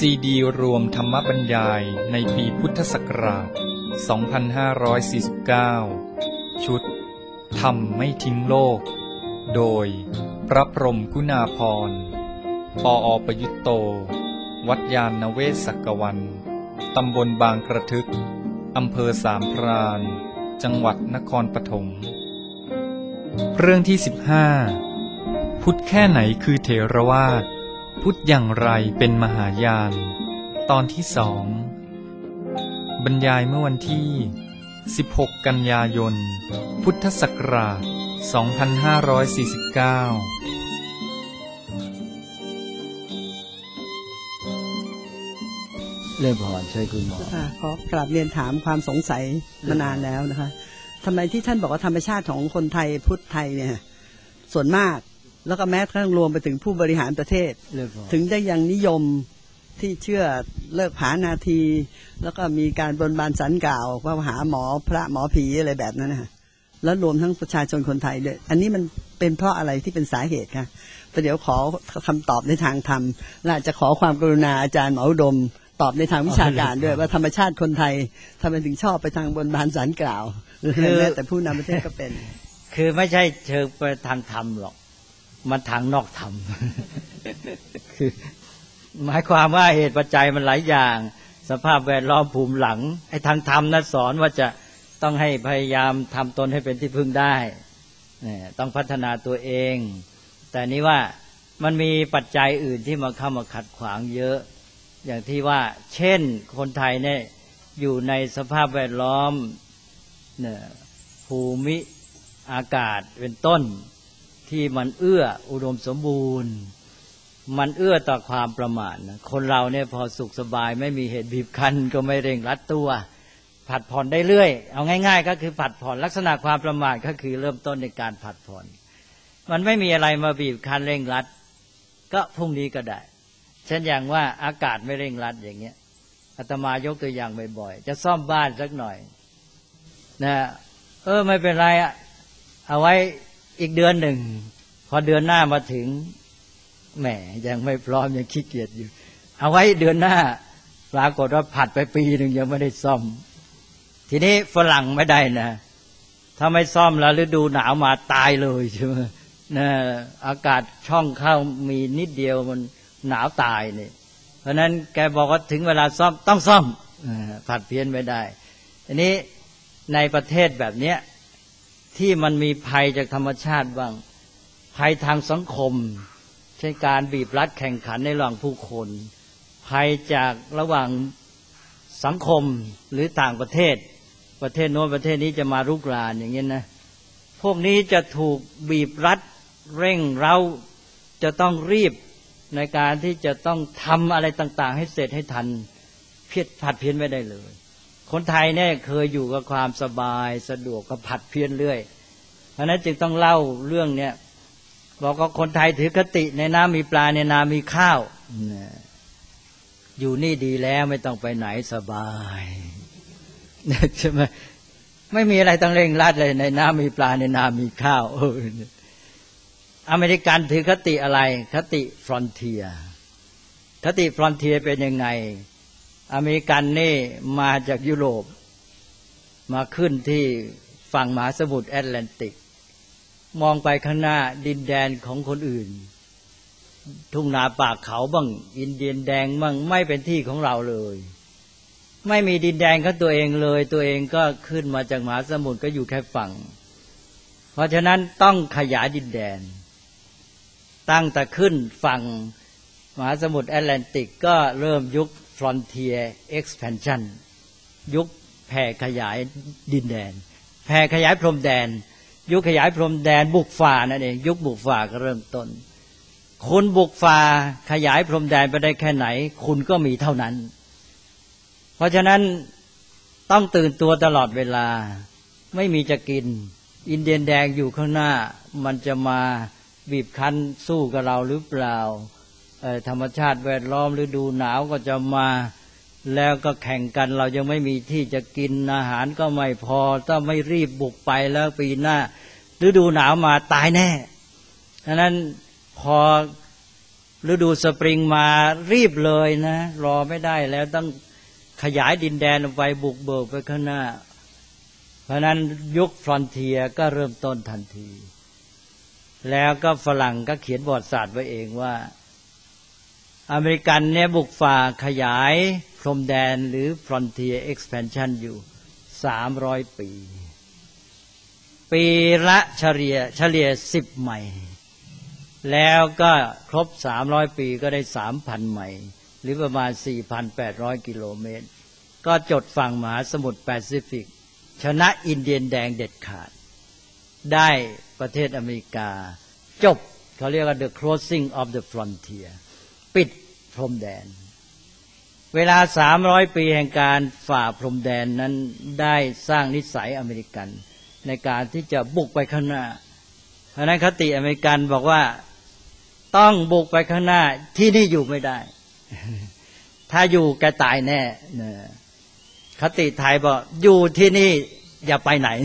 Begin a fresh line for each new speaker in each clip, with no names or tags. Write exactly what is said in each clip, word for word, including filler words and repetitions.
ซีดีรวมธรรมบรรยายในปีพุทธศักราช สองพันห้าร้อยสี่สิบเก้า ชุดธรรมไม่ทิ้งโลก โดยพระพรหมกุณาภรณ์ ปอ.ประยุตโต วัดยานนเวศกวัน ตำบลบางกระทึก อำเภอสามพราน จังหวัดนครปฐม เรื่องที่สิบห้า พุทธแค่ไหนคือเถรวาท พุทธอย่างไรเป็นมหายาน ตอนที่สอง บรรยายเมื่อวันที่ สิบหก กันยายน พุทธศักราช สองพันห้าร้อยสี่สิบเก้า
เรื่องพรใช่คุณหมอ
ค่ะขอกราบเรียนถามความสงสัยมานานแล้วนะคะทำไมที่ท่านบอกว่าธรรมชาติของคนไทยพุทธไทยเนี่ยส่วนมากแล้วก็แม้กระทั่งรวมไปถึงผู้บริหารประเทศถึงได้ยังนิยมที่เชื่อเลิกผานาทีแล้วก็มีการบนบานสันกล่าวว่าหาหมอพระหมอผีอะไรแบบนั้นนะคะแล้วรวมทั้งประชาชนคนไทยด้วยอันนี้มันเป็นเพราะอะไรที่เป็นสาเหตุคะแต่เดี๋ยวขอคำตอบในทางธรรมและจะขอความกรุณาอาจารย์หมออุดมตอบในทางวิชาการด้วยว่าธรรมชาติคนไทยทำไมถึงชอบไปทางบนบานสันกล่าวคือแต่ผู้นำประเทศก็เป็น
คือไม่ใช่เชิงไปทางธรรมหรอกมันทางนอกธรรม คือหมายความว่าเหตุปัจจัยมันหลายอย่างสภาพแวดล้อมภูมิหลังไอ้ทางธรรมนะสอนว่าจะต้องให้พยายามทำตนให้เป็นที่พึ่งได้ต้องพัฒนาตัวเองแต่นี้ว่ามันมีปัจจัยอื่นที่มาเข้ามาขัดขวางเยอะอย่างที่ว่าเช่นคนไทยเนี่ยอยู่ในสภาพแวดล้อมเนี่ยภูมิอากาศเป็นต้นที่มันเอื้ออุดมสมบูรณ์มันเอื้อต่อความประมาทนะคนเราเนี่ยพอสุขสบายไม่มีเหตุบีบคั้นก็ไม่เร่งรัดตัวผัดผ่อนได้เรื่อยเอาง่ายๆก็คือผัดผ่อนลักษณะความประมาทก็คือเริ่มต้นในการผัดผ่อนมันไม่มีอะไรมาบีบคั้นเร่งรัดก็พรุ่งนี้ก็ได้เช่นอย่างว่าอากาศไม่เร่งรัดอย่างเงี้ยอาตมายกตัวอย่างบ่อยๆจะซ่อมบ้านสักหน่อยนะเออไม่เป็นไรอ่ะเอาไว้อีกเดือนหนึ่งพอเดือนหน้ามาถึงแหมยังไม่พร้อมยังขี้เกียจอยู่เอาไว้เดือนหน้าปรากฏว่าผัดไปปีหนึ่งยังไม่ได้ซ่อมทีนี้ฝรั่งไม่ได้นะถ้าไม่ซ่อมแล้วฤดูหนาวมาตายเลยใช่ไหมนะอากาศช่องเข้ามีนิดเดียวมันหนาวตายนี่เพราะนั้นแกบอกว่าถึงเวลาซ่อมต้องซ่อมผัดเพี้ยนไม่ได้อันนี้ในประเทศแบบเนี้ยที่มันมีภัยจากธรรมชาติบ้างภัยทางสังคมเช่นการบีบรัดแข่งขันในระหว่างผู้คนภัยจากระหว่างสังคมหรือต่างประเทศประเทศโน้นประเทศนี้จะมารุกรานอย่างนี้นะพวกนี้จะถูกบีบรัดเร่งเร้าจะต้องรีบในการที่จะต้องทำอะไรต่างๆให้เสร็จให้ทันเพียรผัดเพี้ยนไม่ได้เลยคนไทยเนี่ยเคยอยู่กับความสบายสะดวกก็ผัดเพี้ยนเรื่อยเพราะนั้นจึงต้องเล่าเรื่องเนี้ยบอกว่าคนไทยถือคติในน้ำมีปลาในนามีข้าวอยู่นี่ดีแล้วไม่ต้องไปไหนสบายใช่ไหมไม่มีอะไรต้องเร่งรัดเลยในน้ำมีปลาในนามีข้าวอเมริกันถือคติอะไรคติฟรอนเทียร์คติฟรอนเทียร์เป็นยังไงอเมริกันนี่มาจากยุโรปมาขึ้นที่ฝั่งมหาสมุทรแอตแลนติกมองไปข้างหน้าดินแดนของคนอื่นทุ่งนาป่าเขาบ้างอินเดียนแดงบ้างไม่เป็นที่ของเราเลยไม่มีดินแดนของตัวเองเลยตัวเองก็ขึ้นมาจากมหาสมุทรก็อยู่แค่ฝั่งเพราะฉะนั้นต้องขยายดินแดนตั้งแต่ขึ้นฝั่งมหาสมุทรแอตแลนติกก็เริ่มยุค Frontier Expansion ยุคแผ่ขยายดินแดนแผ่ขยายพรมแดนยุคขยายพรมแดนบุกฝ่านั่นเองยุคบุกฝ่าก็เริ่มต้นคุณบุกฝ่าขยายพรมแดนไปได้แค่ไหนคุณก็มีเท่านั้นเพราะฉะนั้นต้องตื่นตัวตลอดเวลาไม่มีจะกินอินเดียนแดงอยู่ข้างหน้ามันจะมาบีบคั้นสู้กับเราหรือเปล่าธรรมชาติแวดล้อมฤดูหนาวก็จะมาแล้วก็แข่งกันเรายังไม่มีที่จะกินอาหารก็ไม่พอถ้าไม่รีบบุกไปแล้วปีหน้าฤดูหนาวมาตายแน่ดังนั้นพอฤดูสปริงมารีบเลยนะรอไม่ได้แล้วต้องขยายดินแดนออกไปบุกเบิกไปข้างหน้าเพราะนั้นยุคฟรอนเทียร์ก็เริ่มต้นทันทีแล้วก็ฝรั่งก็เขียนประวัติศาสตร์ไว้เองว่าอเมริกันเนี่ยบุกฝ่าขยายพรมแดนหรือ Frontier Expansion อยู่สามร้อยปีปีละเฉลี่ยเฉลี่ยสิบไมล์แล้วก็ครบสามร้อยปีก็ได้ สามพัน ไมล์หรือประมาณ สี่พันแปดร้อย กิโลเมตรก็จดฝั่งมหาสมุทรแปซิฟิกชนะอินเดียนแดงเด็ดขาดได้ประเทศอเมริกาจบเขาเรียกว่า the closing of the frontier ปิดพรมแดนเวลาสามร้อยปีแห่งการฝ่าพรมแดนนั้นได้สร้างนิสัยอเมริกันในการที่จะบุกไปข้างหน้าเพราะนั้นคติอเมริกันบอกว่าต้องบุกไปข้างหน้าที่นี่อยู่ไม่ได้ถ้าอยู่แกตายแน่คติไทยบอกอยู่ที่นี่อย่าไปไหน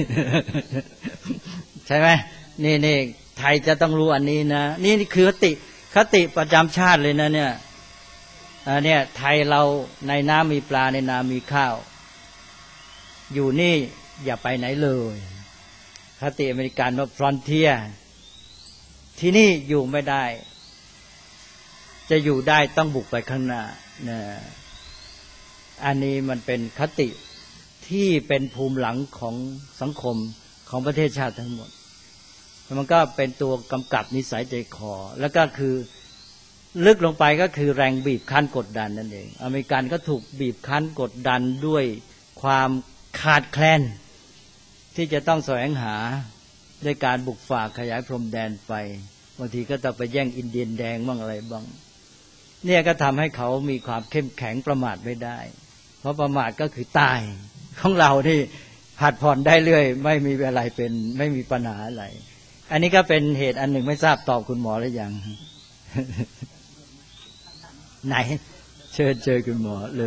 ใช่ไหมนี่นี่ไทยจะต้องรู้อันนี้นะนี่คือคติคติประจำชาติเลยนะเนี่ยอันเนี้ยไทยเราในน้ำมีปลาในนามีข้าวอยู่นี่อย่าไปไหนเลยคติอเมริกันว่าฟรอนเทียร์ที่นี่อยู่ไม่ได้จะอยู่ได้ต้องบุกไปข้างหน้านะอันนี้มันเป็นคติที่เป็นภูมิหลังของสังคมของประเทศชาติทั้งหมดมันก็เป็นตัวกำกับนิสัยใจคอแล้วก็คือลึกลงไปก็คือแรงบีบคั้นกดดันนั่นเองอเมริกันก็ถูกบีบคั้นกดดันด้วยความขาดแคลนที่จะต้องแสวงหาด้วยการบุกฝ่าขยายพรมแดนไปบางทีก็ต้องไปแย่งอินเดียนแดงบ้างอะไรบ้างเนี่ยก็ทำให้เขามีความเข้มแข็งประมาทไม่ได้เพราะประมาทก็คือตายของเราที่ผัดผ่อนได้เรื่อยไม่มีอะไรเป็นไม่มีปัญหาอะไรอันนี้ก็เป็นเหตุอันหนึ่งไม่ทราบตอบคุณหมอหรือยัง ไหนเชิญเจอคุณหมอเลย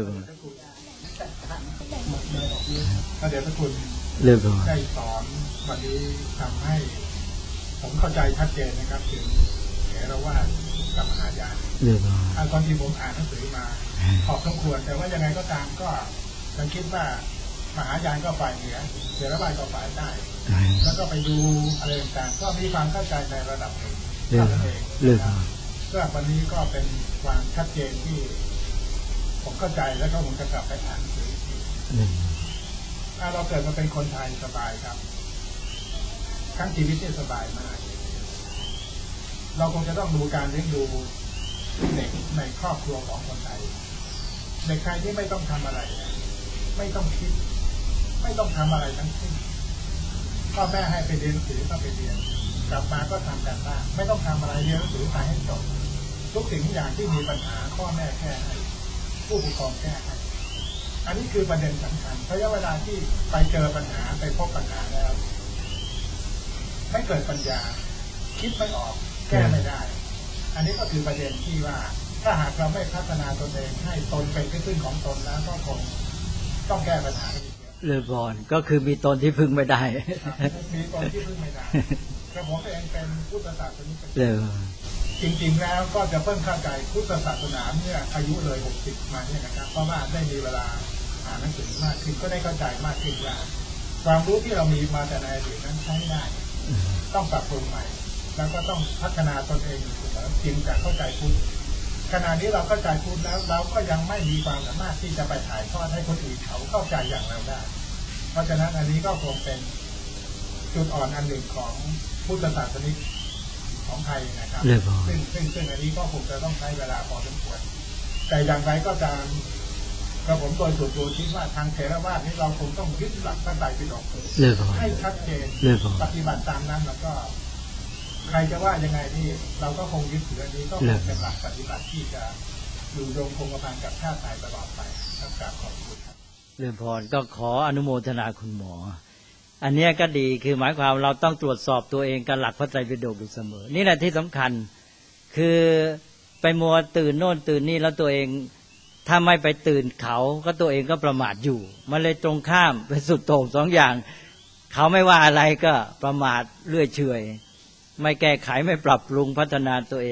พระเดชพระคุณ
เลย
ได้สอนวันนี้ทำให้ผมเข้าใจชัดเจนนะครับถึงเถรวาทกับมหายานตอนที่ผมอ่านหนังสือมาพอสมควรแต่ว่ายังไงก็ตามก็ยังคิดว่ามหายานก็ฝ่ายเหนือเถรวาทก็ฝ่ายใต้แล้วก็ไปดูอะไรต่างๆก็มีความเข้าใจในระดับหนึ่งเองก็วันนี้ก็เป็นความชัดเจนที่ผมเข้าใจแล้วก็ผมจะกลับไปอ่านหนังสืออีกทีถ้าเราเกิดมาเป็นคนไทยสบายครับทั้งชีวิตเนี่ยสบายมากเราคงจะต้องดูการเลี้ยงดูเด็กในครอบครัวของคนไทยเด็กไทยที่ไม่ต้องทำอะไรไม่ต้องคิดไม่ต้องทำอะไรทั้งสิ้นพ่อแม่ให้ไปเรียนหนังสือก็ไปเรียนกลับมาก็ทำการบ้านไม่ต้องทำอะไรเรียนหนังสือไปให้จบทุกสิ่งทุกอย่างที่มีปัญหาพ่อแม่แก้ให้ผู้ปกครองแก้ให้อันนี้คือประเด็นสำคัญเพราะเวลาที่ไปเจอปัญหาไปพบปัญหาแล้วไม่เกิดปัญญาคิดไม่ออกแก้ไม่ได้อันนี้ก็คือประเด็นที่ว่าถ้าหากเราไม่พัฒนาตนเองให้ตนเป็นที่พึ่งของตนแล้วก็คงต้องแก้ปัญหา
เรื่องบอลก็คือมีตนที่พึ่งไม่ได้
มีตนที่พึ่งไม่ได้กระผมเองเป็นพุทธศาสนิกชนจริงๆแล้วก็จะเพิ่งเข้าใจพุทธศาสนาเมื่ออายุเลยหกสิบมาเนี่ยนะครับเพราะว่าได้มีเวลาอ่านหนังสือมากขึ้นก็ได้เข้าใจมากขึ้นว่าความรู้ที่เรามีมาแต่ในอดีตนั้นใช้ไม่ได้ต้องปรับปรุงใหม่แล้วก็ต้องพัฒนาตนเองจึงจะเข้าใจพุทธขณะนี้เราเข้าใจพุทธแล้วเราก็ยังไม่มีความสามารถที่จะไปถ่ายทอดให้คนอื่นเขาเข้าใจอย่างเราได้เพราะฉะนั้นอันนี้ก็คงเป็นจุดอ่อนอันหนึ่งของพุทธศาสนิกของไทยนะครับซึ่งซึ่งซึ่งอันนี้ก็คงจะต้องใช้เวลาพอสมควรแต่อย่างไรก็ตามกระผมโดยส่วนตัวคิดว่าทางเถรวาทนี้เราคงต้องยึดหลักพระไตรปิฎกให้ชัดเจนปฏิบัติตามนั้นแล้วก็ใครจะว่ายังไงนี่เราก็คงยึดถืออันนี้ก็คงเป็นหลักปฏิบัติที่จะอยู่ยงคงกระพันกับชาติไทยตลอดไปครับกราบขอบคุณครับ
เรื่องพรก็ขออนุโมทนาคุณหมออันนี้ก็ดีคือหมายความเราต้องตรวจสอบตัวเองกับหลักพระไตรปิฎกอยู่เสมอนี่แหละที่สำคัญคือไปมัวตื่นโน่นตื่นนี่แล้วตัวเองถ้าไม่ไปตื่นเขาก็ตัวเองก็ประมาทอยู่มันเลยตรงข้ามเป็นสุดโต่งสองอย่างเขาไม่ว่าอะไรก็ประมาทเลื่อยเฉยไม่แก้ไขไม่ปรับปรุงพัฒนาตัวเอง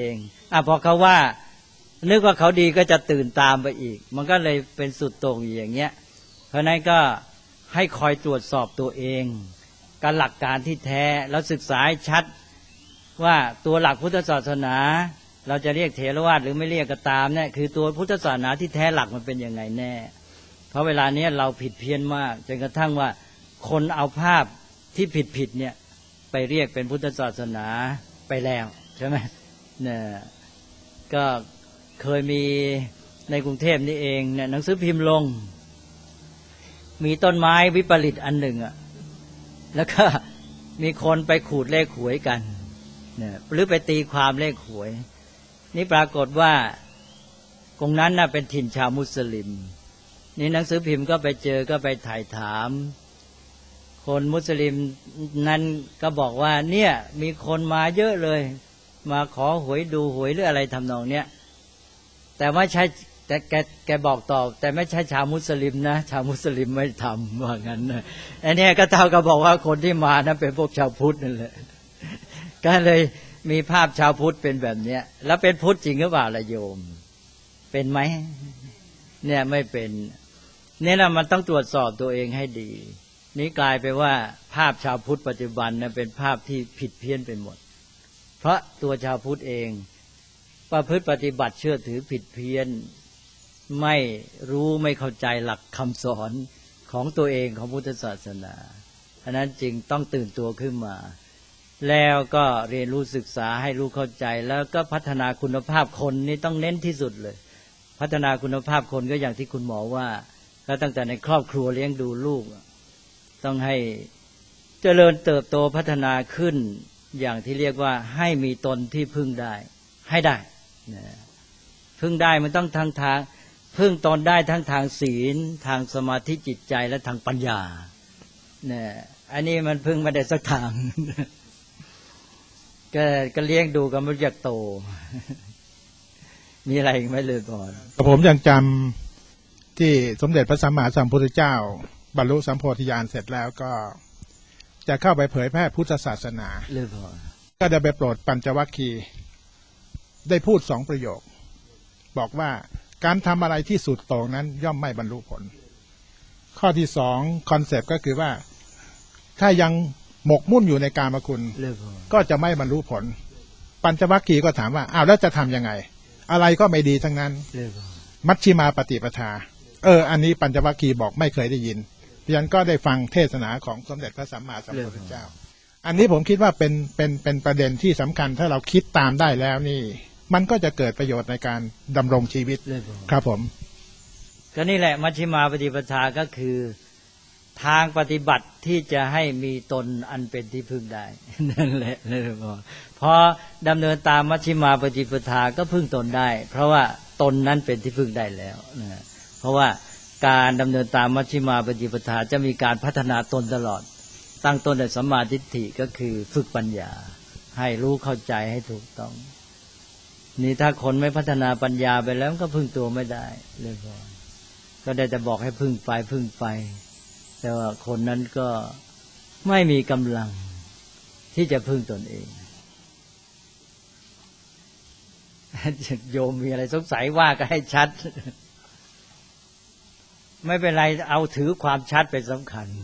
อ่ะพอเขาว่านึกว่าเขาดีก็จะตื่นตามไปอีกมันก็เลยเป็นสุดโต่งอย่างเงี้ยเพราะนั้นก็ให้คอยตรวจสอบตัวเองการหลักการที่แท้แล้วศึกษาให้ชัดว่าตัวหลักพุทธศาสนาเราจะเรียกเถรวาทหรือไม่เรียกก็ตามเนี่ยคือตัวพุทธศาสนาที่แท้หลักมันเป็นยังไงแน่เพราะเวลานี้เราผิดเพี้ยนมากจนกระทั่งว่าคนเอาภาพที่ผิดผิดเนี่ยไปเรียกเป็นพุทธศาสนาไปแล้วใช่ไหมเนี่ยก็เคยมีในกรุงเทพนี่เองเนี่ยหนังสือพิมพ์ลงมีต้นไม้วิปริตอันหนึ่งอ่ะแล้วก็มีคนไปขูดเลขหวยกันเนี่ยหรือไปตีความเลขหวยนี่ปรากฏว่าตรงนั้นน่ะเป็นถิ่นชาวมุสลิมนี่หนังสือพิมพ์ก็ไปเจอก็ไปถ่ายถามคนมุสลิมนั้นก็บอกว่าเนี่ยมีคนมาเยอะเลยมาขอหวยดูหวยหรืออะไรทำนองเนี้ยแต่ไม่ใช่แต่แกแกบอกตอบแต่ไม่ใช่ชาวมุสลิมนะชาวมุสลิมไม่ทำว่างั้นนะอันนี้ก็เท่ากับบอกว่าคนที่มานั้นเป็นพวกชาวพุทธนั่นแหละก็เลยมีภาพชาวพุทธเป็นแบบเนี้ยแล้วเป็นพุทธจริงหรือเปล่าล่ะโยมเป็นไหมเนี่ยไม่เป็นเนี่ยนะมันต้องตรวจสอบตัวเองให้ดีนี่กลายไปว่าภาพชาวพุทธปัจจุบันเนี่ยเป็นภาพที่ผิดเพี้ยนไปหมดเพราะตัวชาวพุทธเองประพฤติปฏิบัติเชื่อถือผิดเพี้ยนไม่รู้ไม่เข้าใจหลักคำสอนของตัวเองของพุทธศาสนาฉะนั้นจึงต้องตื่นตัวขึ้นมาแล้วก็เรียนรู้ศึกษาให้รู้เข้าใจแล้วก็พัฒนาคุณภาพคนนี่ต้องเน้นที่สุดเลยพัฒนาคุณภาพคนก็อย่างที่คุณหมอว่าแล้วตั้งแต่ในครอบครัวเลี้ยงดูลูกต้องให้เจริญเติบโตพัฒนาขึ้นอย่างที่เรียกว่าให้มีตนที่พึ่งได้ให้ได้นะพึ่งได้มันต้องทางทางพึ่งตนได้ทั้งทางศีลทางสมาธิจิตใจและทางปัญญาเนี่ยอันนี้มันพึ่งไม่ได้สักทางก็ก็เลี้ยงดูกันไม่อยากโตมีอะไรอีกไหมเลยก่อน
ผมยังจำที่สมเด็จพระสัมมาสัมพุทธเจ้าบรรลุสัมโพธิญาณเสร็จแล้วก็จะเข้าไปเผยแพร่พุทธศาสนา
เลยพอ
ก็ได้ไปโปรดปัญจวัคคีย์ได้พูดสองประโยคบอกว่าการทำอะไรที่สุดโต่งนั้นย่อมไม่บรรลุผลข้อที่สองคอนเซปต์ก็คือว่าถ้ายังหมกมุ่นอยู่ในกามคุณก็จะไม่บรรลุผลปัญจวัคคีย์ก็ถามว่าอ้าวแล้วจะทำยังไงอะไรก็ไม่ดีทั้งนั้นมัชฌิมาปฏิปทาเอออันนี้ปัญจวัคคีย์บอกไม่เคยได้ยินดิฉันก็ได้ฟังเทศนาของสมเด็จพระสัมมาสัมพุทธเจ้าอันนี้ผมคิดว่าเป็นเป็นเป็นประเด็นที่สำคัญถ้าเราคิดตามได้แล้วนี่มันก็จะเกิดประโยชน์ในการดำรงชีวิตครับผม
ก็นี่แหละมัชฌิมาปฏิปทาก็คือทางปฏิบัติที่จะให้มีตนอันเป็นที่พึ่งได้นั่นแหละเลยพอพอดำเนินตามมัชฌิมาปฏิปทาก็พึ่งตนได้เพราะว่าตนนั้นเป็นที่พึ่งได้แล้วนะเพราะว่าการดำเนินตามมัชฌิมาปฏิปทาจะมีการพัฒนาตนตลอดตั้งต้นในสัมมาทิฏฐิก็คือฝึกปัญญาให้รู้เข้าใจให้ถูกต้องนี่ถ้าคนไม่พัฒนาปัญญาไปแล้วก็พึ่งตัวไม่ได้เลยพอก็ได้แต่บอกให้พึ่งไปพึ่งไปแต่ว่าคนนั้นก็ไม่มีกำลังที่จะพึ่งตนเองโยมมีอะไรสงสัยว่าก็ให้ชัดไม่เป็นไรเอาถือความชัดเป็นสำคัญ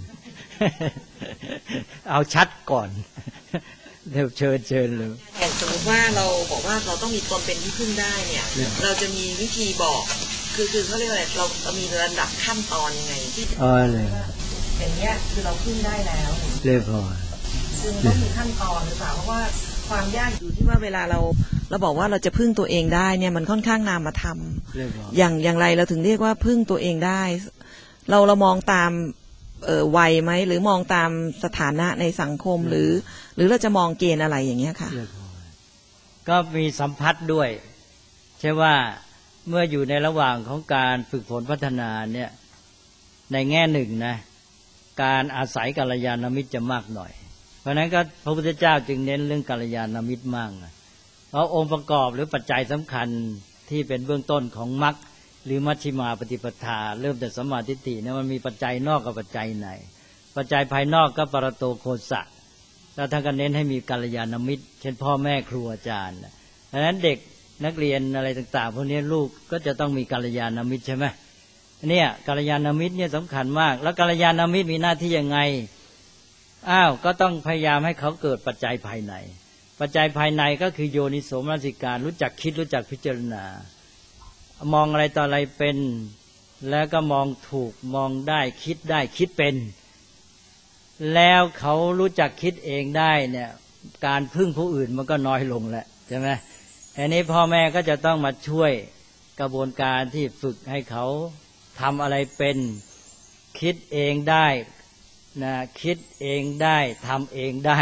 เอาชัดก่อนเดี๋ยวเชิญเชิญเลย
อย่างสมมติว่าเราบอกว่าเราต้องมีตนเป็นที่พึ่งได้เนี่ยเราจะมีวิธีบอกคือคือเขาเรียกอะไรเราเรามีระดับขั้นตอนยังไงที่
อ๋อเลย
อย่างเงี้ยคือเราพึ่งได้แล้ว
เรียบร้อย
คือต้องมีขั้นตอนหรือเปล่าเพราะว่าความยากอยู่ที่ว่าเวลาเราเราบอกว่าเราจะพึ่งตัวเองได้เนี่ยมันค่อนข้างนามธรรมอย่างอย่างไรเราถึงเรียกว่าพึ่งตัวเองได้เราเรามองตามเอ่อวัยไหมหรือมองตามสถานะในสังคมหรือหรือเราจะมองเกณฑ์อะไรอย่างเงี้ยค่ะ
ก็มีสัมพัทธ์ด้วยใช่ว่าเมื่ออยู่ในระหว่างของการฝึกฝนพัฒนาเนี่ยในแง่หนึ่งนะการอาศัยกัลยาณมิตรจะมากหน่อยเพราะนั้นก็พระพุทธเจ้าจึงเน้นเรื่องกัลยาณมิตรมากเพราะองค์ประกอบหรือปัจจัยสำคัญที่เป็นเบื้องต้นของมรรคหรือมัชฌิมาปฏิปทาเริ่มแต่สัมมาทิฏฐินะมันมีปัจจัยนอกกับปัจจัยในปัจจัยภายนอกก็ปรโตโคสะแล้วท่านก็เน้นให้มีกัลยาณมิตรเช่นพ่อแม่ครูอาจารย์ดังนั้นเด็กนักเรียนอะไรต่างๆพวกนี้ลูกก็จะต้องมีกัลยาณมิตรใช่ไหมเนี่ยกัลยาณมิตรเนี่ยสำคัญมากแล้วกัลยาณมิตรมีหน้าที่ยังไงอ้าวก็ต้องพยายามให้เขาเกิดปัจจัยภายในปัจจัยภายในก็คือโยนิโสมนสิการรู้จักคิดรู้จักพิจารณามองอะไรต่ออะไรเป็นแล้วก็มองถูกมองได้คิดได้คิดเป็นแล้วเขารู้จักคิดเองได้เนี่ยการพึ่งผู้อื่นมันก็น้อยลงแหละใช่ไหมอันนี้พ่อแม่ก็จะต้องมาช่วยกระบวนการที่ฝึกให้เขาทำอะไรเป็นคิดเองได้นะคิดเองได้ทำเองได้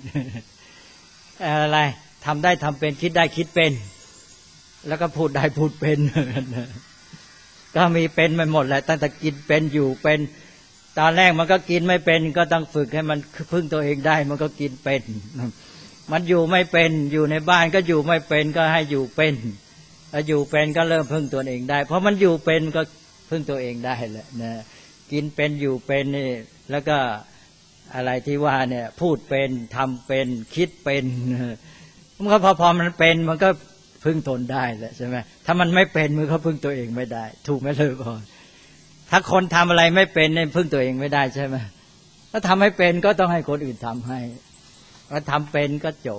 อะไรทำได้ทำเป็นคิดได้คิดเป็นแล้วก็พูดได้พูดเป็น ก็มีเป็นไปหมดแหละตั้งแต่กินเป็นอยู่เป็นตอนแรกมันก็กินไม่เป็นก็ต้องฝึกให้มันพึ่งตัวเองได้มันก็กินเป็นมันอยู่ไม่เป็นอยู่ในบ้านก็อยู่ไม่เป็นก็ให้อยู่เป็นถ้าอยู่เป็นก็เริ่มพึ่งตัวเองได้เพราะมันอยู่เป็นก็พึ่งตัวเองได้แหละนะกินเป็นอยู่เป็นนี่แล้วก็อะไรที่ว่าเนี่ยพูดเป็นทำเป็นคิดเป็นมันก็พอพอมันเป็นมันก็พึ่งตนได้แหละใช่ไหมถ้ามันไม่เป็นมันก็พึ่งตัวเองไม่ได้ถูกไหมเลยพ่อถ้าคนทำอะไรไม่เป็นเนี่ยพึ่งตัวเองไม่ได้ใช่ไหมถ้าทำให้เป็นก็ต้องให้คนอื่นทำให้ถ้าทำเป็นก็จบ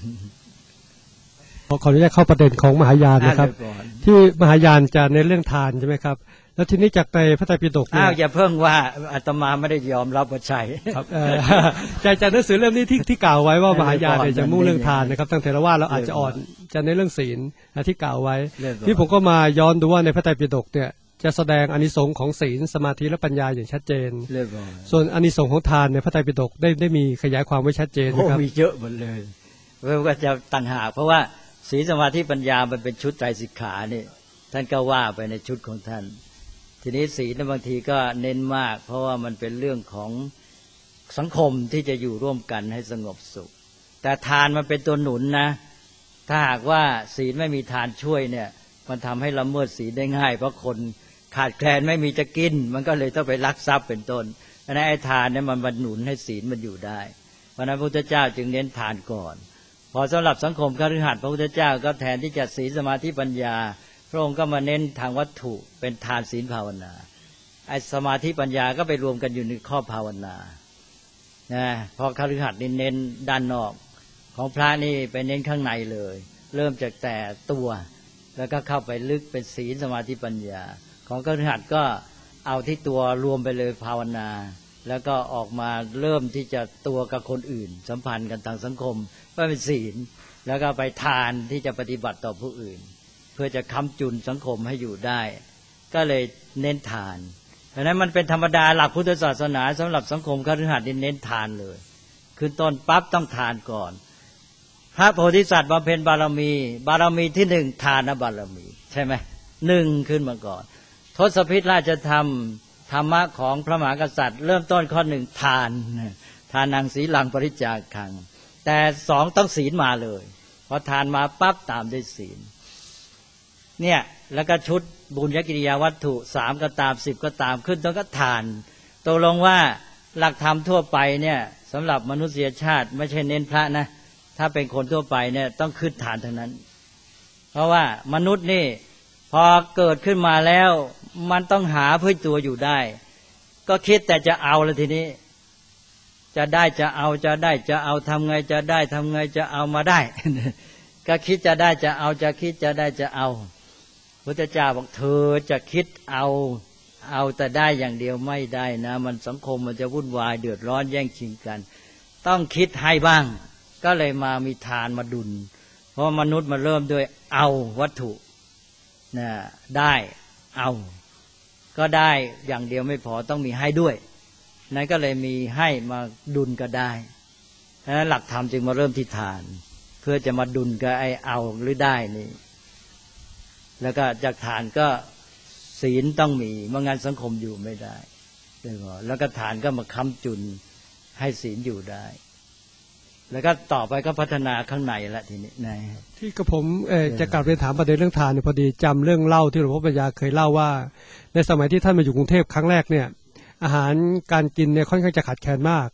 ขออนุญาตเข้าประเด็นของมหายานนะครับที่มหายานจะในเรื่องทานใช่ไหมครับแล้วทีนี้จากในพระไตรปิฎกเนี่ยอ้าว
อย่าเพิ่งว่าอาตมาไม่ได้ยอมรับว่าใช่
ครับจากจากหนังสือเล่มนี้ที่ที่กล่าวไว้ว่ามหายานเนี่ยจะมุ่งเรื่องทานนะครับตั้งแต่ละว่าเราอาจจะอ่อนจะในเรื่องศีลที่กล่าวไว้ที่ผมก็มาย้อนดูว่าในพระไตรปิฎกเนี่ยจะแสดงอานิสงส์ของศีลสมาธิและปัญญาอย่างชัดเจนส่วนอานิสงส์ของทานในพระไตรปิฎกได้ได้มีขยายความไว้ชัดเจนนะครับ
มีเยอะหมดเลยเพราะว่าจะต่างหากเพราะว่าศีลสมาธิปัญญามันเป็นชุดไตรสิกขานี่ท่านก็ว่าไปในชุดของท่านทีนี้ศีลบางทีก็เน้นมากเพราะว่ามันเป็นเรื่องของสังคมที่จะอยู่ร่วมกันให้สงบสุขแต่ทานมันเป็นตัวหนุนนะถ้าหากว่าศีลไม่มีทานช่วยเนี่ยมันทำให้ละเมิดศีลได้ง่ายเพราะคนขาดแคลนไม่มีจะกินมันก็เลยต้องไปลักทรัพย์เป็นต้นเพราะนั้นไอ้ทานเนี่ยมันบรรหนุนให้ศีลมันอยู่ได้เพราะนั้นพระพุทธเจ้าจึงเน้นทานก่อนพอสำหรับสังคมคฤหัสถ์พระพุทธเจ้าก็แทนที่จะศีลสมาธิปัญญาพระองค์ก็มาเน้นทางวัตถุเป็นทานศีลภาวนาไอ้สมาธิปัญญาก็ไปรวมกันอยู่ในข้อภาวนานะพอคฤหัสถ์เน้นด้านนอกของพระนี่ไปเน้นข้างในเลยเริ่มจากแต่ตัวแล้วก็เข้าไปลึกเป็นศีลสมาธิปัญญาของคฤหัสถ์ก็เอาที่ตัวรวมไปเลยภาวนาแล้วก็ออกมาเริ่มที่จะตัวกับคนอื่นสัมพันธ์กันทางสังคมก็เป็นศีลแล้วก็ไปทานที่จะปฏิบัติต่อผู้อื่นเพื่อจะค้ำจุนสังคมให้อยู่ได้ก็เลยเน้นทานเพราะนั้นมันเป็นธรรมดาหลักพุทธศาสนาสำหรับสังคมคฤหัสถ์เน้นทานเลยคือต้นปั๊บต้องทานก่อนพระโพธิสัตว์บำเพ็ญบารมีบารมีที่หนึ่งทานบารมีใช่ไหมหนึ่งขึ้นมาก่อนทศพิธราชธรรมธรรมะของพระมหากษัตริย์เริ่มต้นข้อหนึ่งทานทานังศีลังปริจจาคังแต่สองต้องศีลมาเลยพอทานมาปั๊บตามด้วยศีลเนี่ยแล้วก็ชุดบุญญกิริยาวัตถุสามก็ตามสิบก็ตามขึ้นต้องก็ทานตกลงว่าหลักธรรมทั่วไปเนี่ยสำหรับมนุษยชาติไม่ใช่เน้นพระนะถ้าเป็นคนทั่วไปเนี่ยต้องขึ้นทานทั้งนั้นเพราะว่ามนุษย์นี่พอเกิดขึ้นมาแล้วมันต้องหาเพื่อตัวอยู่ได้ก็คิดแต่จะเอาแล้วทีนี้จะได้จะเอาจะได้จะเอาทำไงจะได้ทำไงจะเอามาได้ ก็คิดจะได้จะเอาจะคิดจะได้จะเอาพุทธเจ้าบอกเธอจะคิดเอาเอาแต่ได้อย่างเดียวไม่ได้นะมันสังคมมันจะวุ่นวายเดือดร้อนแย่งชิงกันต้องคิดให้บ้างก็เลยมามีทานมาดุลเพราะมนุษย์มาเริ่มด้วยเอาวัตถุนะได้เอาก็ได้อย่างเดียวไม่พอต้องมีให้ด้วยนั้นก็เลยมีให้มาดุลก็ได้เพราะฉะนั้นหลักธรรมจึงมาเริ่มที่ทานเพื่อจะมาดุลกับไอ้เอาหรือได้นี่แล้วก็จากทานก็ศีลต้องมีไม่งั้นสังคมอยู่ไม่ได้แล้วก็ทานก็มาค้ำจุนให้ศีลอยู่ได้แล้วก็ต่อไปก็พัฒนาข้างในละทีนี้นะ
ที่กระผมเอ่อจะกลับเรียนถามประเด็นเรื่องทานเนี่ยพอดีจำเรื่องเล่าที่หลวงพ่อปัญญาเคยเล่าว่าในสมัยที่ท่านมาอยู่กรุงเทพครั้งแรกเนี่ยอาหารการกินเนี่ยค่อนข้างจะขาดแคลนมาก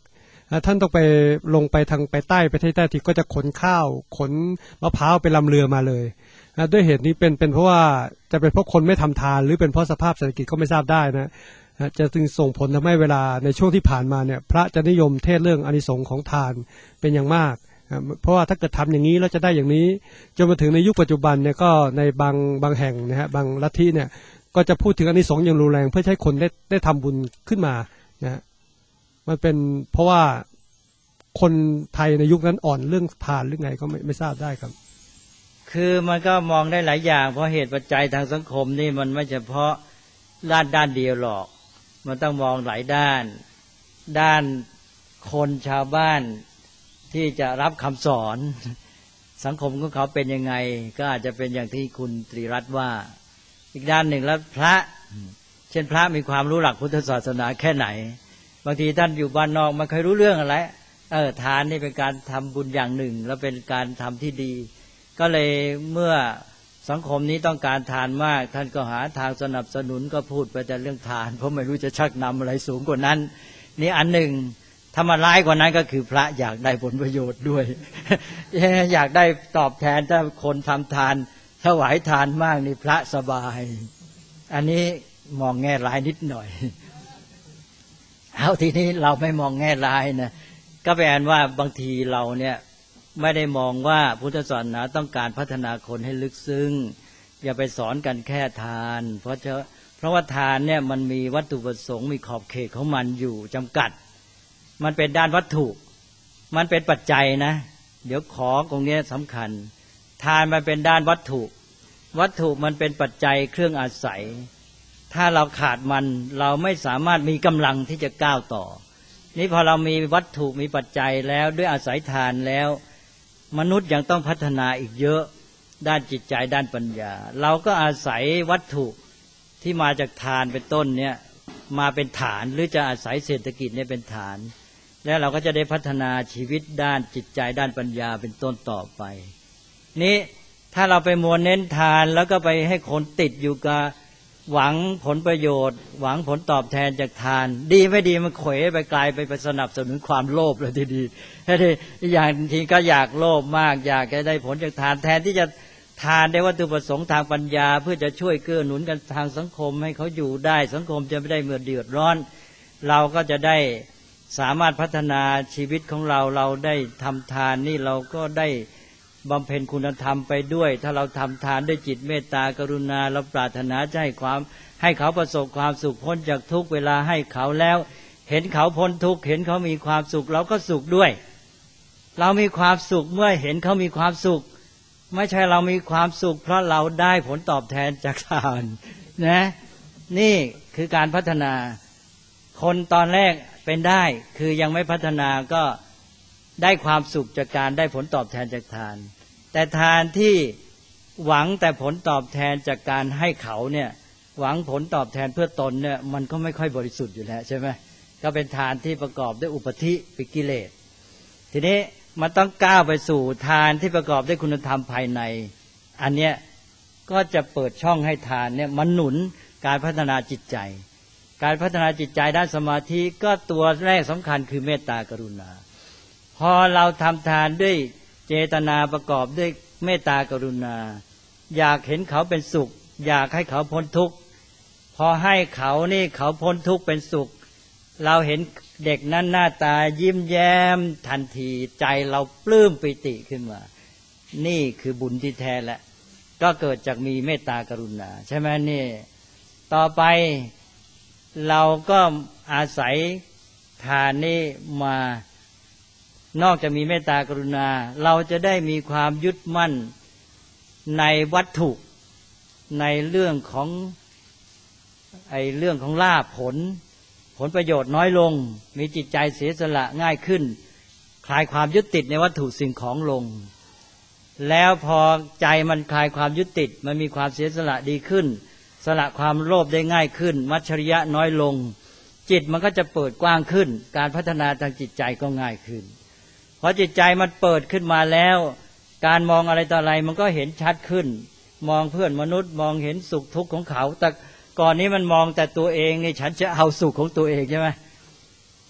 ท่านต้องไปลงไปทางไปใต้ประเทศใต้ที่ก็จะขนข้าวขนมะพร้าวไปลำเรือมาเลยด้วยเหตุนี้เป็นเป็นเพราะว่าจะเป็นเพราะคนไม่ทำทานหรือเป็นเพราะสภาพเศรษฐกิจก็ไม่ทราบได้นะจะจึงส่งผลทำให้เวลาในช่วงที่ผ่านมาเนี่ยพระจะนิยมเทศเรื่องอานิสงส์ของทานเป็นอย่างมากเพราะว่าถ้าเกิดทำอย่างนี้แล้วจะได้อย่างนี้จนมาถึงในยุคปัจจุบันเนี่ยก็ในบางบางแห่งนะฮะบางลัทธิเนี่ยก็จะพูดถึงอานิสงส์อย่างรุนแรงเพื่อให้คนได้ได้ทำบุญขึ้นมานะมันเป็นเพราะว่าคนไทยในยุคนั้นอ่อนเรื่องทานหรือไงก็ไม่ไม่ทราบได้ครับ
คือมันก็มองได้หลายอย่างเพราะเหตุปัจจัยทางสังคมนี่มันไม่เฉพาะด้านด้านเดียวหรอกมันต้องมองหลายด้านด้านคนชาวบ้านที่จะรับคำสอนสังคมของเขาเป็นยังไงก็อาจจะเป็นอย่างที่คุณตรีรัตน์ว่าอีกด้านหนึ่งแล้วพระเช่นพระมีความรู้หลักพุทธศาสนาแค่ไหนบางทีท่านอยู่บ้านนอกไม่เคยรู้เรื่องอะไรเออทานนี่เป็นการทำบุญอย่างหนึ่งแล้วเป็นการทำที่ดีก็เลยเมื่อสังคมนี้ต้องการทานมากท่านก็หาทางสนับสนุนก็พูดไปแต่เรื่องทานเพราะไม่รู้จะชักนำอะไรสูงกว่านั้นนี่อันหนึ่งถ้ามาร้ายกว่านั้นก็คือพระอยากได้ผลประโยชน์ด้วย อยากได้ตอบแทนถ้าคนทำทานถวายทานมากนี่พระสบายอันนี้มองแง่ร้ายนิดหน่อยเอาทีนี้เราไม่มองแง่ร้ายนะก็แปลว่าบางทีเราเนี่ยไม่ได้มองว่าพุทธศาสนาต้องการพัฒนาคนให้ลึกซึ้งอย่าไปสอนกันแค่ทานเพราะจะเพราะว่าทานเนี่ยมันมีวัตถุประสงค์มีขอบเขตของมันอยู่จำกัดมันเป็นด้านวัตถุมันเป็นปัจจัยนะเดี๋ยวขอตรงนี้สำคัญทานมันเป็นด้านวัตถุวัตถุมันเป็นปัจจัยเครื่องอาศัยถ้าเราขาดมันเราไม่สามารถมีกำลังที่จะก้าวต่อนี่พอเรามีวัตถุมีปัจจัยแล้วด้วยอาศัยทานแล้วมนุษย์ยังต้องพัฒนาอีกเยอะด้านจิตใจด้านปัญญาเราก็อาศัยวัตถุที่มาจากทานเป็นต้นเนี่ยมาเป็นฐานหรือจะอาศัยเศรษฐกิจเนี่ยเป็นฐานแล้วเราก็จะได้พัฒนาชีวิตด้านจิตใจด้านปัญญาเป็นต้นต่อไปนี้ถ้าเราไปมัวเน้นทานแล้วก็ไปให้คนติดอยู่กับหวังผลประโยชน์หวังผลตอบแทนจากทานดีไม่ดีมันเขวไปกลายไปสนับสนุนความโลภเลยทีดีแค่ที่อย่างทีก็อยากโลภมากอยากจะได้ผลจากทานแทนที่จะทานได้วัตถุประสงค์ทางปัญญาเพื่อจะช่วยเกื้อหนุนกันทางสังคมให้เขาอยู่ได้สังคมจะไม่ได้เมื่อเดือดร้อนเราก็จะได้สามารถพัฒนาชีวิตของเราเราได้ทำทานนี่เราก็ได้บำเพ็ญคุณธรรมไปด้วยถ้าเราทำทานด้วยจิตเมตตากรุณาเราปรารถนาจะให้ความให้เขาประสบความสุขพ้นจากทุกเวลาให้เขาแล้วเห็นเขาพ้นทุกข์เห็นเขามีความสุขเราก็สุขด้วยเรามีความสุขเมื่อเห็นเขามีความสุขไม่ใช่เรามีความสุขเพราะเราได้ผลตอบแทนจากทานนะนี่คือการพัฒนาคนตอนแรกเป็นได้คือยังไม่พัฒนาก็ได้ความสุขจากการได้ผลตอบแทนจากทานแต่ทานที่หวังแต่ผลตอบแทนจากการให้เขาเนี่ยหวังผลตอบแทนเพื่อตนเนี่ยมันก็ไม่ค่อยบริสุทธิ์อยู่แล้วใช่ไหมก็เป็นทานที่ประกอบด้วยอุปธิปิกิเลสทีนี้มันต้องก้าวไปสู่ทานที่ประกอบด้วยคุณธรรมภายในอันเนี้ยก็จะเปิดช่องให้ทานเนี่ยมันหนุนการพัฒนาจิตใจการพัฒนาจิตใจด้านสมาธิก็ตัวแรกสำคัญคือเมตตากรุณาพอเราทำทานด้วยเจตนาประกอบด้วยเมตตากรุณาอยากเห็นเขาเป็นสุขอยากให้เขาพ้นทุกข์พอให้เขานี่เขาพ้นทุกข์เป็นสุขเราเห็นเด็กนั้นหน้าตายิ้มแย้มทันทีใจเราปลื้มปิติขึ้นมานี่คือบุญที่แท้แหละก็เกิดจากมีเมตตากรุณาใช่ไหมนี่ต่อไปเราก็อาศัยทานนี้มานอกจากมีเมตตากรุณาเราจะได้มีความยึดมั่นในวัตถุในเรื่องของไอ้เรื่องของลาภผลผลประโยชน์น้อยลงมีจิตใจเสียสละง่ายขึ้นคลายความยึดติดในวัตถุสิ่งของลงแล้วพอใจมันคลายความยึดติดมันมีความเสียสละดีขึ้นสละความโลภได้ง่ายขึ้นมัจฉริยะน้อยลงจิตมันก็จะเปิดกว้างขึ้นการพัฒนาทางจิตใจก็ง่ายขึ้นพอจิตใจมันเปิดขึ้นมาแล้วการมองอะไรต่ออะไรมันก็เห็นชัดขึ้นมองเพื่อนมนุษย์มองเห็นสุขทุกข์ของเขาแต่ก่อนนี้มันมองแต่ตัวเองนี่ฉันจะเอาสุขของตัวเองใช่ไหม